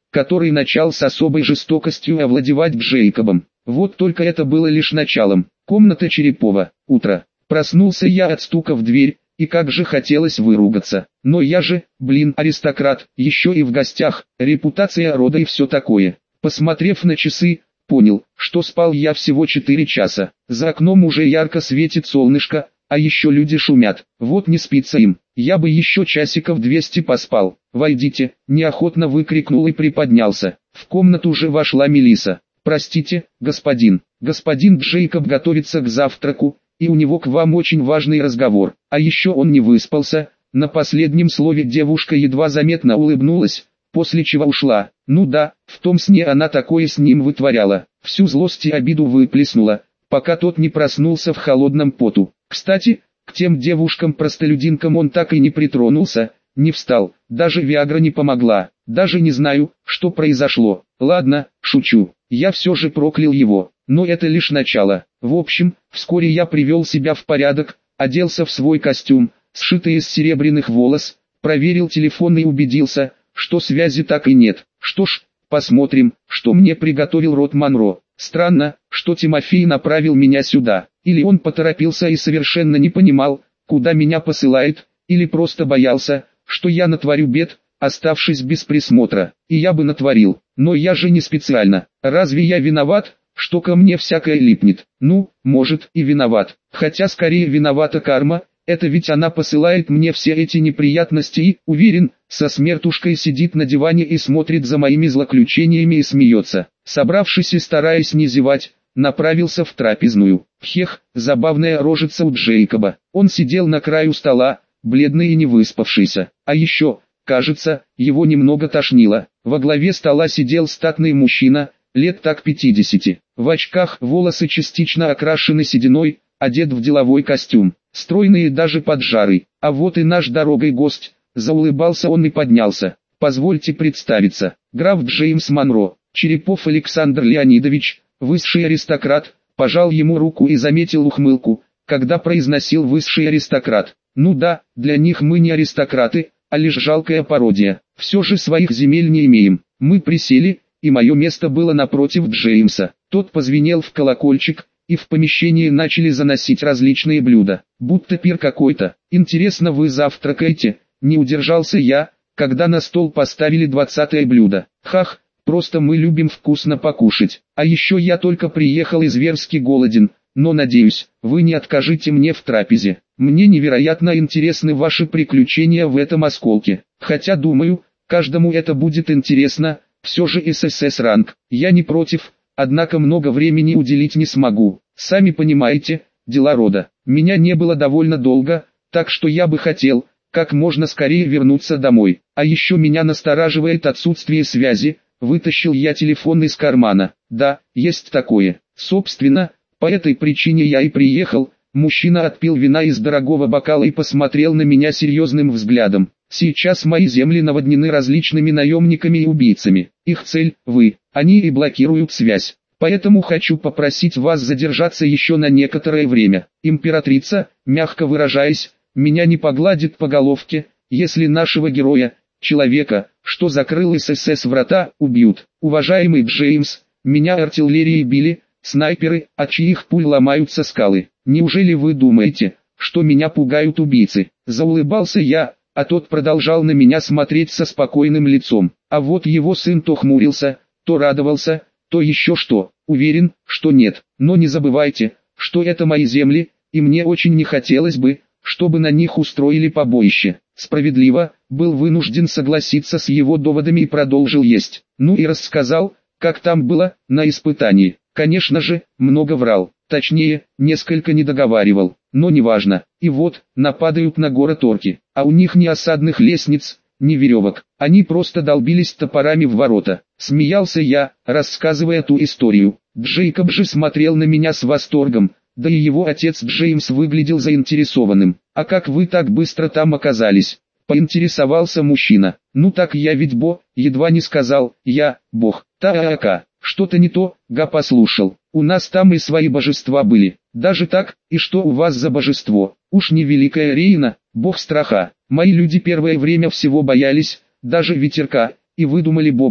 который начал с особой жестокостью овладевать Джейкобом. Вот только это было лишь началом. Комната Черепова. Утро. Проснулся я от стука в дверь, и как же хотелось выругаться. Но я же, блин, аристократ, еще и в гостях, репутация рода и все такое. Посмотрев на часы, понял, что спал я всего четыре часа. За окном уже ярко светит солнышко, а еще люди шумят. Вот не спится им. Я бы еще часиков двести поспал. «Войдите», – неохотно выкрикнул и приподнялся. В комнату уже вошла Мелисса. «Простите, господин. Господин Джейкоб готовится к завтраку, и у него к вам очень важный разговор. А еще он не выспался». На последнем слове девушка едва заметно улыбнулась, после чего ушла. Ну да, в том сне она такое с ним вытворяла. Всю злость и обиду выплеснула, пока тот не проснулся в холодном поту. Кстати, к тем девушкам-простолюдинкам он так и не притронулся, не встал, даже Виагра не помогла. Даже не знаю, что произошло. Ладно, шучу, я все же проклял его, но это лишь начало. В общем, вскоре я привел себя в порядок, оделся в свой костюм, сшитый из серебряных волос, проверил телефон и убедился, что связи так и нет. Что ж, посмотрим, что мне приготовил род Монро. Странно, что Тимофей направил меня сюда. Или он поторопился и совершенно не понимал, куда меня посылает, или просто боялся, что я натворю бед, оставшись без присмотра. И я бы натворил, но я же не специально. Разве я виноват, что ко мне всякое липнет? Ну, может, и виноват. Хотя скорее виновата карма. Это ведь она посылает мне все эти неприятности и, уверен, со смертушкой сидит на диване и смотрит за моими злоключениями и смеется. Собравшись и стараясь не зевать, направился в трапезную. Хех, забавная рожица у Джейкоба. Он сидел на краю стола, бледный и не выспавшийся. А еще, кажется, его немного тошнило. Во главе стола сидел статный мужчина, лет так пятидесяти. В очках, волосы частично окрашены сединой, одет в деловой костюм. Стройный и даже поджарый. А вот и наш дорогой гость. Заулыбался он и поднялся. Позвольте представиться. Граф Джеймс Монро, Черепов Александр Леонидович, высший аристократ. Пожал ему руку и заметил ухмылку, когда произносил «высший аристократ». Ну да, для них мы не аристократы, а лишь жалкая пародия. Все же своих земель не имеем. Мы присели, и мое место было напротив Джеймса. Тот позвенел в колокольчик, и в помещении начали заносить различные блюда, будто пир какой-то. Интересно, вы завтракаете? Не удержался я, когда на стол поставили двадцатое блюдо. Хах, просто мы любим вкусно покушать. А еще я только приехал и зверски голоден, но надеюсь, вы не откажете мне в трапезе. Мне невероятно интересны ваши приключения в этом осколке. Хотя думаю, каждому это будет интересно, все же ССС ранг. Я не против. Однако много времени уделить не смогу. Сами понимаете, дела рода. Меня не было довольно долго, так что я бы хотел, как можно скорее вернуться домой. А еще меня настораживает отсутствие связи. Вытащил я телефон из кармана. Да, есть такое. Собственно, по этой причине я и приехал. Мужчина отпил вина из дорогого бокала и посмотрел на меня серьезным взглядом. Сейчас мои земли наводнены различными наемниками и убийцами. Их цель – вы. Они и блокируют связь. Поэтому хочу попросить вас задержаться еще на некоторое время. Императрица, мягко выражаясь, меня не погладит по головке, если нашего героя, человека, что закрыл ССС врата, убьют. Уважаемый Джеймс, меня артиллерией били, снайперы, от чьих пуль ломаются скалы. Неужели вы думаете, что меня пугают убийцы? Заулыбался я, а тот продолжал на меня смотреть со спокойным лицом. А вот его сын то хмурился, то радовался, то еще что. Уверен, что нет. Но не забывайте, что это мои земли, и мне очень не хотелось бы, чтобы на них устроили побоище. Справедливо, был вынужден согласиться с его доводами и продолжил есть. Ну и рассказал, как там было, на испытании. Конечно же, много врал. Точнее, несколько не договаривал, но неважно. И вот, нападают на город орки, а у них ни осадных лестниц, ни веревок. Они просто долбились топорами в ворота. Смеялся я, рассказывая ту историю. Джейкоб же смотрел на меня с восторгом, да и его отец Джеймс выглядел заинтересованным. «А как вы так быстро там оказались?» — поинтересовался мужчина. «Ну так я ведь бо, едва не сказал, я, бог, та-а-ака». «Что-то не то, га послушал. У нас там и свои божества были. Даже так, и что у вас за божество? Уж не великая Рейна, бог страха. Мои люди первое время всего боялись, даже ветерка, и выдумали бога,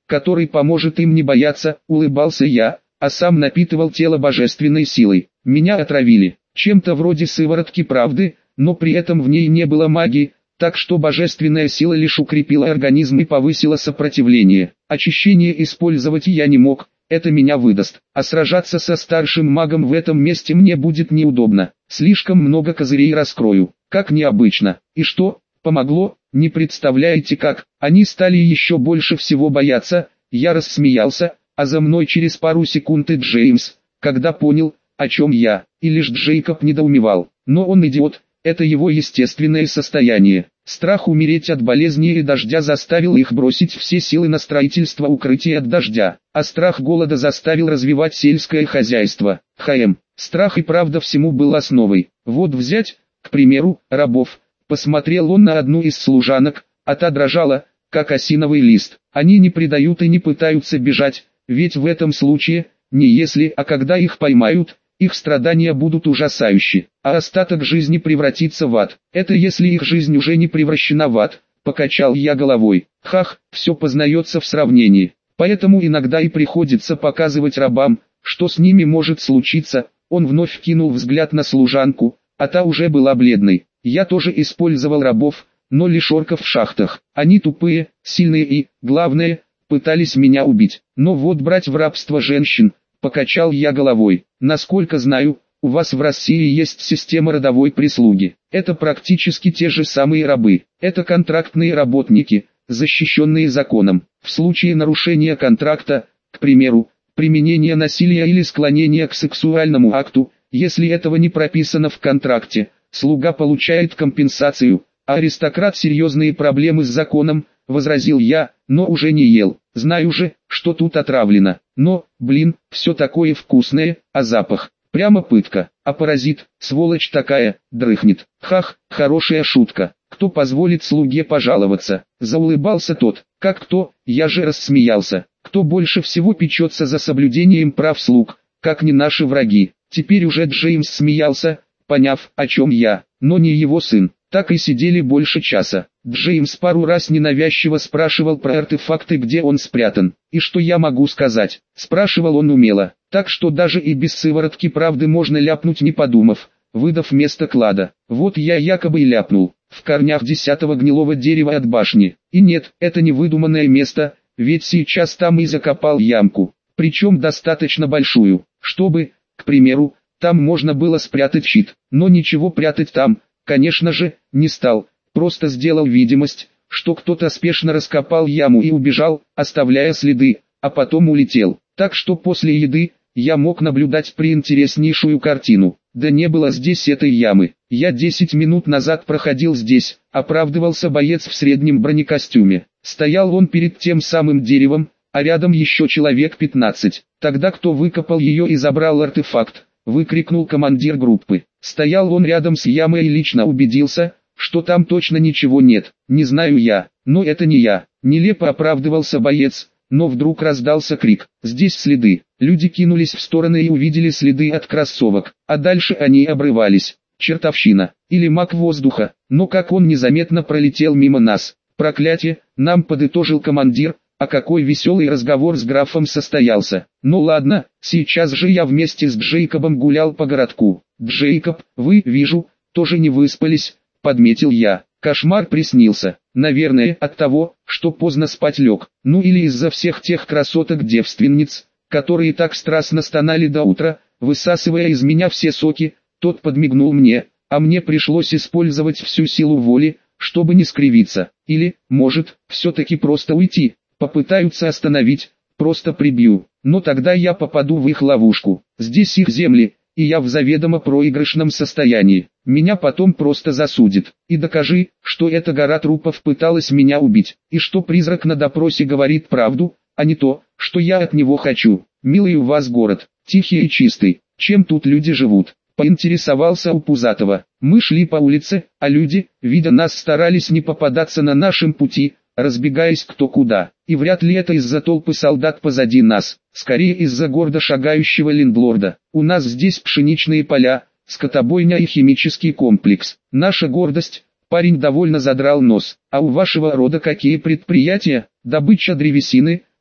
который поможет им не бояться, улыбался я, а сам напитывал тело божественной силой. Меня отравили, чем-то вроде сыворотки правды, но при этом в ней не было магии, так что божественная сила лишь укрепила организм и повысила сопротивление. Очищение использовать я не мог, это меня выдаст, а сражаться со старшим магом в этом месте мне будет неудобно, слишком много козырей раскрою, как необычно. И что, помогло? Не представляете как, они стали еще больше всего бояться, я рассмеялся, а за мной через пару секунд и Джеймс, когда понял, о чем я, и лишь Джейкоб недоумевал, но он идиот, это его естественное состояние. Страх умереть от болезни и дождя заставил их бросить все силы на строительство укрытия от дождя, а страх голода заставил развивать сельское хозяйство. ХМ. Страх и правда всему был основой. Вот взять, к примеру, рабов. Посмотрел он на одну из служанок, а та дрожала, как осиновый лист. Они не предают и не пытаются бежать, ведь в этом случае, не если, а когда их поймают, их страдания будут ужасающие, а остаток жизни превратится в ад. Это если их жизнь уже не превращена в ад, покачал я головой. Хах, все познается в сравнении. Поэтому иногда и приходится показывать рабам, что с ними может случиться. Он вновь кинул взгляд на служанку, а та уже была бледной. Я тоже использовал рабов, но лишь орков в шахтах. Они тупые, сильные и, главное, пытались меня убить. Но вот брать в рабство женщин, покачал я головой. Насколько знаю, у вас в России есть система родовой прислуги. Это практически те же самые рабы. Это контрактные работники, защищенные законом. В случае нарушения контракта, к примеру, применения насилия или склонения к сексуальному акту, если этого не прописано в контракте, слуга получает компенсацию, а аристократ серьезные проблемы с законом, возразил я, но уже не ел. Знаю же, что тут отравлено, но, блин, все такое вкусное, а запах, прямо пытка, а паразит, сволочь такая, дрыхнет. Хах, хорошая шутка, кто позволит слуге пожаловаться, заулыбался тот, как кто, я же рассмеялся, кто больше всего печется за соблюдением прав слуг, как не наши враги. Теперь уже Джеймс смеялся, поняв, о чем я, но не его сын. Так и сидели больше часа. Джеймс пару раз ненавязчиво спрашивал про артефакты, где он спрятан. И что я могу сказать? Спрашивал он умело, так что даже и без сыворотки правды можно ляпнуть не подумав, выдав место клада. Вот я якобы и ляпнул, в корнях десятого гнилого дерева от башни. И нет, это не выдуманное место, ведь сейчас там и закопал ямку, причем достаточно большую, чтобы, к примеру, там можно было спрятать щит, но ничего прятать там, конечно же, не стал, просто сделал видимость, что кто-то спешно раскопал яму и убежал, оставляя следы, а потом улетел. Так что после еды, я мог наблюдать приинтереснейшую картину. Да не было здесь этой ямы. Я десять минут назад проходил здесь, оправдывался боец в среднем бронекостюме. Стоял он перед тем самым деревом, а рядом еще человек пятнадцать. Тогда кто выкопал ее и забрал артефакт? Выкрикнул командир группы. Стоял он рядом с ямой и лично убедился, что там точно ничего нет. Не знаю я, но это не я. Нелепо оправдывался боец, но вдруг раздался крик. Здесь следы. Люди кинулись в стороны и увидели следы от кроссовок, а дальше они обрывались. Чертовщина, или маг воздуха, но как он незаметно пролетел мимо нас. Проклятие, нам подытожил командир. А какой веселый разговор с графом состоялся. Ну ладно, сейчас же я вместе с Джейкобом гулял по городку. Джейкоб, вы, вижу, тоже не выспались, подметил я. Кошмар приснился, наверное, от того, что поздно спать лег. Ну или из-за всех тех красоток-девственниц, которые так страстно стонали до утра, высасывая из меня все соки. Тот подмигнул мне, а мне пришлось использовать всю силу воли, чтобы не скривиться. Или, может, все-таки просто уйти. Попытаются остановить, просто прибью, но тогда я попаду в их ловушку. Здесь их земли, и я в заведомо проигрышном состоянии. Меня потом просто засудят. И докажи, что эта гора трупов пыталась меня убить, и что призрак на допросе говорит правду, а не то, что я от него хочу. Милый у вас город, тихий и чистый, чем тут люди живут? Поинтересовался у Пузатого. Мы шли по улице, а люди, видя нас, старались не попадаться на нашем пути, разбегаясь кто куда, и вряд ли это из-за толпы солдат позади нас, скорее из-за гордо шагающего лендлорда. У нас здесь пшеничные поля, скотобойня и химический комплекс. Наша гордость, парень довольно задрал нос. А у вашего рода какие предприятия? Добыча древесины,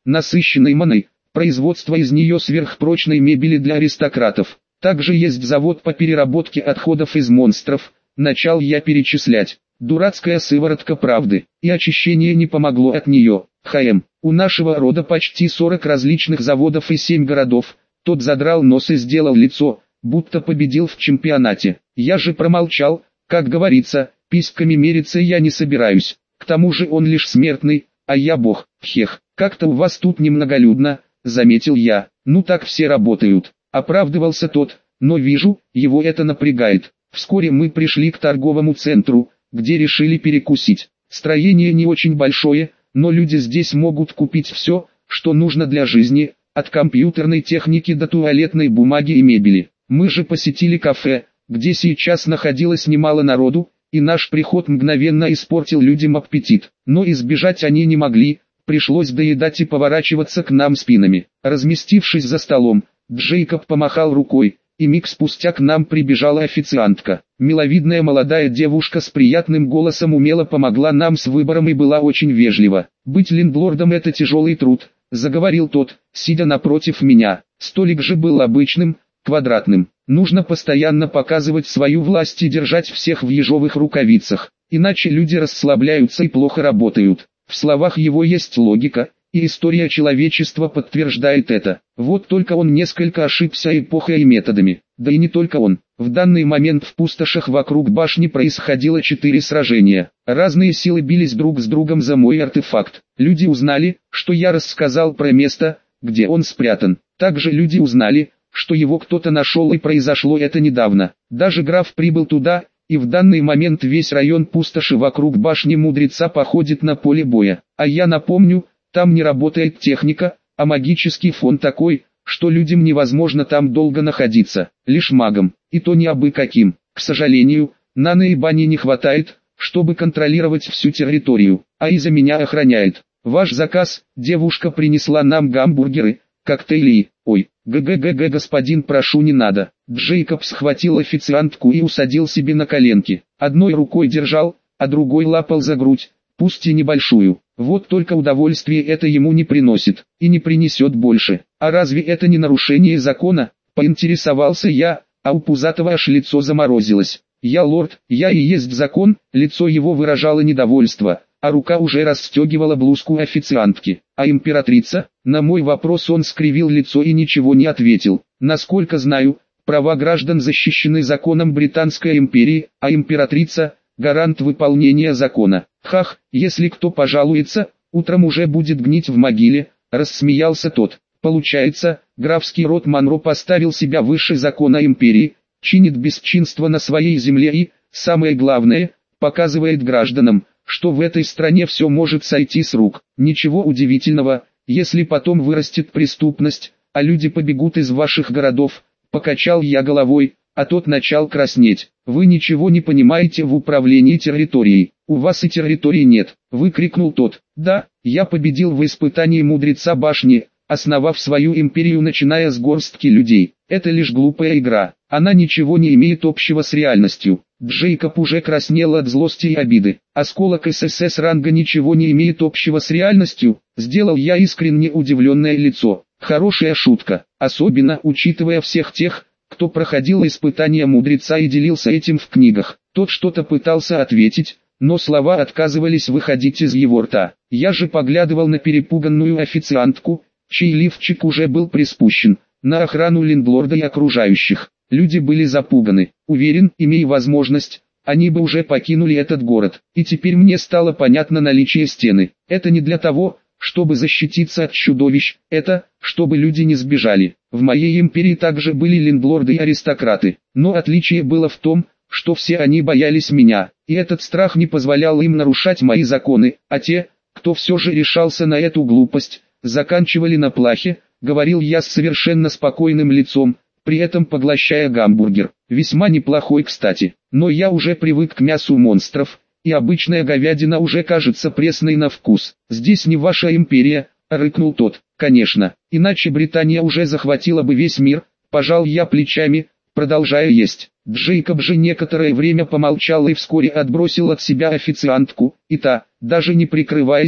насыщенной маной, производство из нее сверхпрочной мебели для аристократов. Также есть завод по переработке отходов из монстров, начал я перечислять. Дурацкая сыворотка правды, и очищение не помогло от нее. ХМ, у нашего рода почти сорок различных заводов и семь городов. Тот задрал нос и сделал лицо, будто победил в чемпионате. Я же промолчал, как говорится, письками мериться я не собираюсь. К тому же он лишь смертный, а я бог. Хех, как-то у вас тут немноголюдно, заметил я. Ну так все работают, оправдывался тот, но вижу, его это напрягает. Вскоре мы пришли к торговому центру, где решили перекусить. Строение не очень большое, но люди здесь могут купить все, что нужно для жизни, от компьютерной техники до туалетной бумаги и мебели. Мы же посетили кафе, где сейчас находилось немало народу, и наш приход мгновенно испортил людям аппетит. Но избежать они не могли, пришлось доедать и поворачиваться к нам спинами. Разместившись за столом, Джейкоб помахал рукой, и миг спустя к нам прибежала официантка. Миловидная молодая девушка с приятным голосом умело помогла нам с выбором и была очень вежлива. «Быть лендлордом — это тяжелый труд», — заговорил тот, сидя напротив меня. Столик же был обычным, квадратным. Нужно постоянно показывать свою власть и держать всех в ежовых рукавицах, иначе люди расслабляются и плохо работают. В словах его есть логика, и история человечества подтверждает это. Вот только он несколько ошибся эпохой и методами. Да и не только он. В данный момент в пустошах вокруг башни происходило четыре сражения. Разные силы бились друг с другом за мой артефакт. Люди узнали, что я рассказал про место, где он спрятан. Также люди узнали, что его кто-то нашел, и произошло это недавно. Даже граф прибыл туда, и в данный момент весь район пустоши вокруг башни мудреца походит на поле боя. А я напомню, там не работает техника, а магический фон такой, что людям невозможно там долго находиться, лишь магам, и то не абы каким. К сожалению, нано и бани не хватает, чтобы контролировать всю территорию, а из-за меня охраняет. Ваш заказ, девушка принесла нам гамбургеры, коктейли и... Ой, г-г-г-г, господин, прошу, не надо. Джейкоб схватил официантку и усадил себе на коленки. Одной рукой держал, а другой лапал за грудь, пусть и небольшую. Вот только удовольствие это ему не приносит, и не принесет больше. А разве это не нарушение закона? Поинтересовался я, а у Пузатого аж лицо заморозилось. Я лорд, я и есть закон. Лицо его выражало недовольство, а рука уже расстегивала блузку официантки. А императрица? На мой вопрос он скривил лицо и ничего не ответил. Насколько знаю, права граждан защищены законом Британской империи, а императрица – гарант выполнения закона. Хах, если кто пожалуется, утром уже будет гнить в могиле, рассмеялся тот. Получается, графский род Монро поставил себя выше закона империи, чинит бесчинство на своей земле и, самое главное, показывает гражданам, что в этой стране все может сойти с рук. Ничего удивительного, если потом вырастет преступность, а люди побегут из ваших городов. Покачал я головой, а тот начал краснеть. Вы ничего не понимаете в управлении территорией. У вас и территории нет, выкрикнул тот. Да, я победил в испытании мудреца башни, основав свою империю, начиная с горстки людей. Это лишь глупая игра, она ничего не имеет общего с реальностью. Джейкоб уже краснел от злости и обиды. Осколок ССС ранга ничего не имеет общего с реальностью, сделал я искренне удивленное лицо. Хорошая шутка, особенно учитывая всех тех, кто проходил испытания мудреца и делился этим в книгах. Тот что-то пытался ответить, но слова отказывались выходить из его рта. Я же поглядывал на перепуганную официантку, чей лифчик уже был приспущен, на охрану лендлорда и окружающих. Люди были запуганы. Уверен, имея возможность, они бы уже покинули этот город. И теперь мне стало понятно наличие стены. Это не для того, чтобы защититься от чудовищ, это, чтобы люди не сбежали. В моей империи также были лендлорды и аристократы, но отличие было в том, что все они боялись меня, и этот страх не позволял им нарушать мои законы, а те, кто все же решался на эту глупость, заканчивали на плахе, говорил я с совершенно спокойным лицом, при этом поглощая гамбургер. Весьма неплохой, кстати, но я уже привык к мясу монстров, и обычная говядина уже кажется пресной на вкус. Здесь не ваша империя, рыкнул тот. Конечно, иначе Британия уже захватила бы весь мир, пожал я плечами, продолжая есть. Джейкоб же некоторое время помолчал и вскоре отбросил от себя официантку, и та, даже не прикрываясь,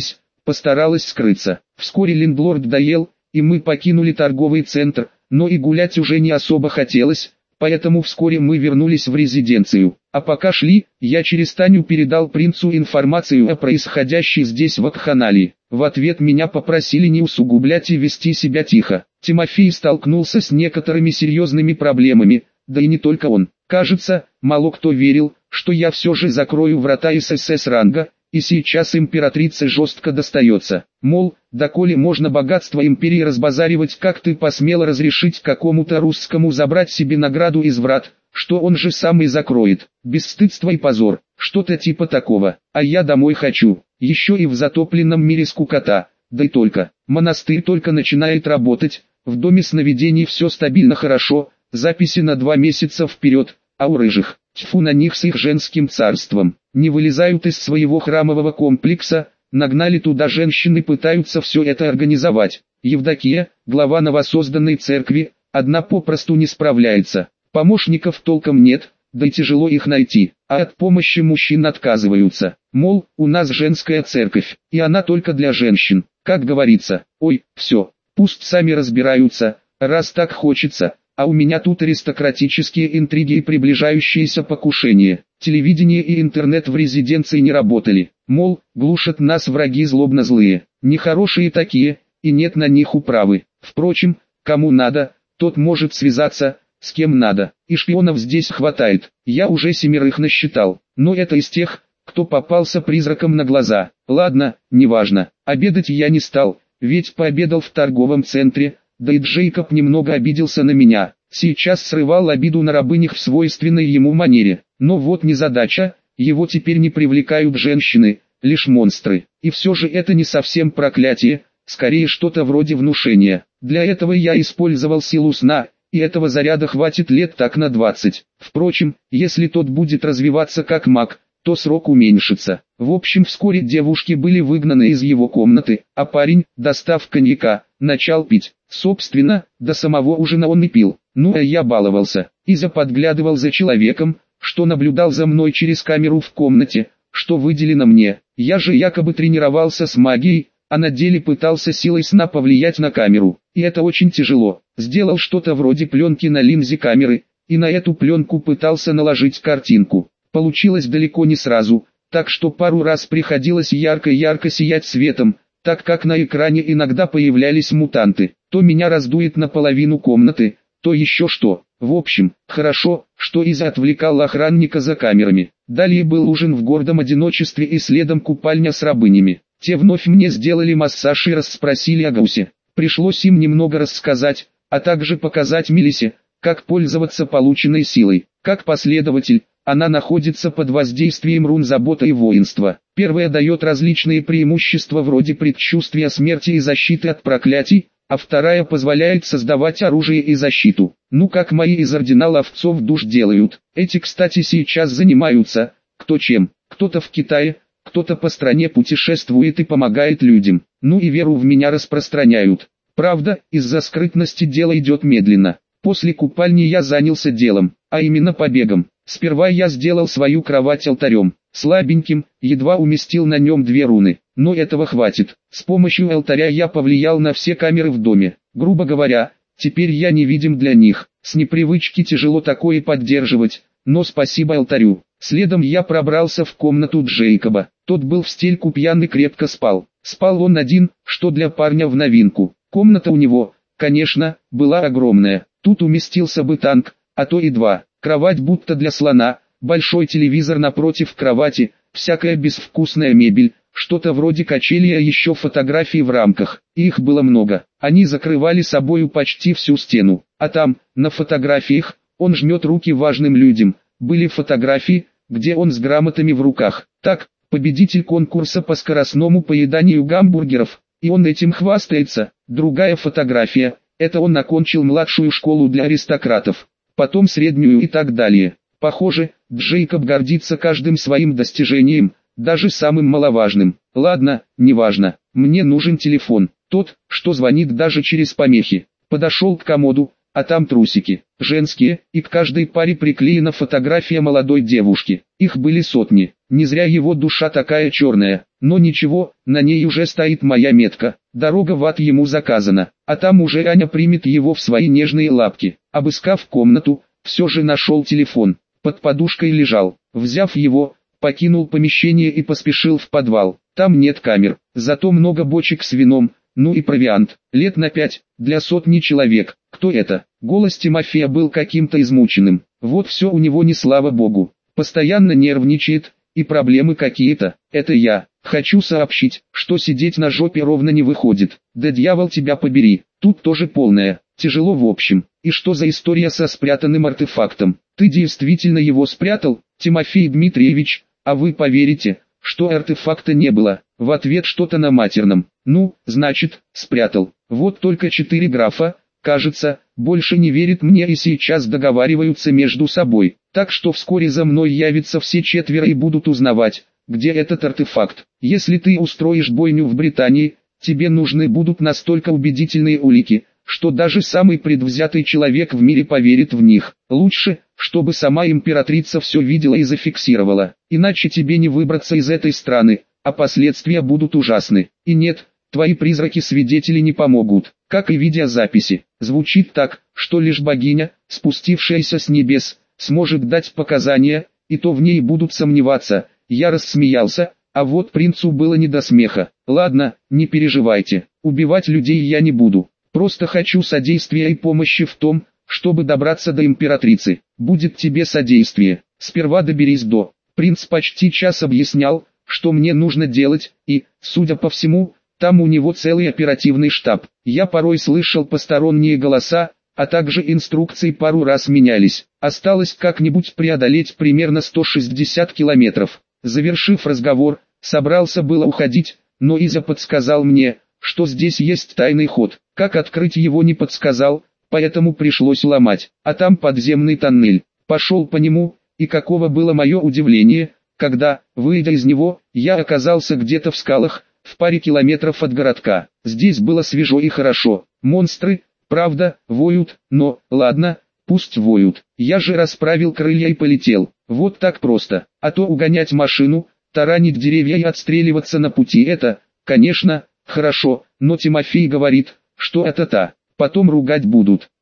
постаралась скрыться. Вскоре лендлорд доел, и мы покинули торговый центр, но и гулять уже не особо хотелось, поэтому вскоре мы вернулись в резиденцию. А пока шли, я через Таню передал принцу информацию о происходящей здесь вакханалии. В ответ меня попросили не усугублять и вести себя тихо. Тимофей столкнулся с некоторыми серьезными проблемами, да и не только он. Кажется, мало кто верил, что я все же закрою врата ССС ранга, и сейчас императрице жестко достается. Мол, доколе можно богатство империи разбазаривать, как ты посмела разрешить какому-то русскому забрать себе награду из врат, что он же сам и закроет. Бесстыдство и позор, что-то типа такого. А я домой хочу, еще и в затопленном мире скукота. Да и только, монастырь только начинает работать, в доме сновидений все стабильно хорошо, записи на два месяца вперед, а у рыжих, тьфу на них с их женским царством, не вылезают из своего храмового комплекса, нагнали туда женщин и пытаются все это организовать. Евдокия, глава новосозданной церкви, одна попросту не справляется, помощников толком нет, да и тяжело их найти, а от помощи мужчин отказываются. Мол, у нас женская церковь, и она только для женщин, как говорится. Ой, все, пусть сами разбираются, раз так хочется, а у меня тут аристократические интриги и приближающиеся покушения. Телевидение и интернет в резиденции не работали, мол, глушат нас враги злобно злые, нехорошие такие, и нет на них управы. Впрочем, кому надо, тот может связаться, с кем надо, и шпионов здесь хватает, я уже семерых насчитал, но это из тех, кто попался призраком на глаза. Ладно, неважно, обедать я не стал, ведь пообедал в торговом центре, да и Джейкоб немного обиделся на меня, сейчас срывал обиду на рабынях в свойственной ему манере, но вот незадача, его теперь не привлекают женщины, лишь монстры, и все же это не совсем проклятие, скорее что-то вроде внушения. Для этого я использовал силу сна, и этого заряда хватит лет так на двадцать. Впрочем, если тот будет развиваться как маг, то срок уменьшится. В общем, вскоре девушки были выгнаны из его комнаты, а парень, достав коньяка, начал пить. Собственно, до самого ужина он и пил. Ну а я баловался, и заподглядывал за человеком, что наблюдал за мной через камеру в комнате, что выделено мне. Я же якобы тренировался с магией, а на деле пытался силой сна повлиять на камеру. И это очень тяжело. Сделал что-то вроде пленки на линзе камеры, и на эту пленку пытался наложить картинку. Получилось далеко не сразу, так что пару раз приходилось ярко-ярко сиять светом, так как на экране иногда появлялись мутанты. То меня раздует наполовину комнаты, то еще что. В общем, хорошо, что Иза отвлекал охранника за камерами. Далее был ужин в гордом одиночестве и следом купальня с рабынями. Те вновь мне сделали массаж и расспросили о Гаусе. Пришлось им немного рассказать, а также показать Мелисе, как пользоваться полученной силой. Как последователь, она находится под воздействием рун заботы и воинства. Первая дает различные преимущества вроде предчувствия смерти и защиты от проклятий, а вторая позволяет создавать оружие и защиту. Ну как мои из ордена ловцов душ делают. Эти, кстати, сейчас занимаются, кто чем, кто-то в Китае, кто-то по стране путешествует и помогает людям. Ну и веру в меня распространяют. Правда, из-за скрытности дело идет медленно. После купальни я занялся делом, а именно побегом. Сперва я сделал свою кровать алтарем, слабеньким, едва уместил на нем две руны, но этого хватит. С помощью алтаря я повлиял на все камеры в доме. Грубо говоря, теперь я невидим для них. С непривычки тяжело такое поддерживать, но спасибо алтарю. Следом я пробрался в комнату Джейкоба. Тот был в стельку пьян и крепко спал. Спал он один, что для парня в новинку. Комната у него, конечно, была огромная. Тут уместился бы танк, а то и два. Кровать будто для слона, большой телевизор напротив кровати, всякая безвкусная мебель, что-то вроде качели, а еще фотографии в рамках. Их было много. Они закрывали собою почти всю стену. А там, на фотографиях, он жмет руки важным людям. Были фотографии, где он с грамотами в руках. Так, победитель конкурса по скоростному поеданию гамбургеров, и он этим хвастается. Другая фотография, это он окончил младшую школу для аристократов, потом среднюю и так далее. Похоже, Джейкоб гордится каждым своим достижением, даже самым маловажным. Ладно, неважно, мне нужен телефон, тот, что звонит даже через помехи. Подошел к комоду, а там трусики, женские, и к каждой паре приклеена фотография молодой девушки. Их были сотни, не зря его душа такая черная, но ничего, на ней уже стоит моя метка, дорога в ад ему заказана, а там уже Аня примет его в свои нежные лапки. Обыскав комнату, все же нашел телефон, под подушкой лежал, взяв его, покинул помещение и поспешил в подвал. Там нет камер, зато много бочек с вином, ну и провиант. Лет на пять, для сотни человек. Кто это? Голос Тимофея был каким-то измученным. Вот все у него не слава богу. Постоянно нервничает, и проблемы какие-то. Это я. Хочу сообщить, что сидеть на жопе ровно не выходит. Да дьявол тебя побери. Тут тоже полное. Тяжело в общем. И что за история со спрятанным артефактом? Ты действительно его спрятал, Тимофей Дмитриевич? А вы поверите, что артефакта не было? В ответ что-то на матерном. Ну, значит, спрятал. Вот только четыре графа, кажется, больше не верит мне и сейчас договариваются между собой. Так что вскоре за мной явятся все четверо и будут узнавать, где этот артефакт. Если ты устроишь бойню в Британии, тебе нужны будут настолько убедительные улики, что даже самый предвзятый человек в мире поверит в них. Лучше, чтобы сама императрица все видела и зафиксировала. Иначе тебе не выбраться из этой страны, а последствия будут ужасны. И нет, твои призраки-свидетели не помогут, как и видеозаписи. Звучит так, что лишь богиня, спустившаяся с небес, сможет дать показания, и то в ней будут сомневаться. Я рассмеялся, а вот принцу было не до смеха. Ладно, не переживайте, убивать людей я не буду. Просто хочу содействия и помощи в том, чтобы добраться до императрицы. Будет тебе содействие. Сперва доберись до. Принц почти час объяснял, что мне нужно делать, и, судя по всему, там у него целый оперативный штаб. Я порой слышал посторонние голоса, а также инструкции пару раз менялись. Осталось как-нибудь преодолеть примерно сто шестьдесят километров. Завершив разговор, собрался было уходить, но Изя подсказал мне, что здесь есть тайный ход. Как открыть его не подсказал, поэтому пришлось ломать. А там подземный тоннель. Пошел по нему, и каково было мое удивление, когда, выйдя из него, я оказался где-то в скалах, в паре километров от городка. Здесь было свежо и хорошо. Монстры, правда, воют, но, ладно, пусть воют. Я же расправил крылья и полетел. Вот так просто. А то угонять машину, таранить деревья и отстреливаться на пути — это, конечно, хорошо, но Тимофей говорит, что это-то, потом ругать будут.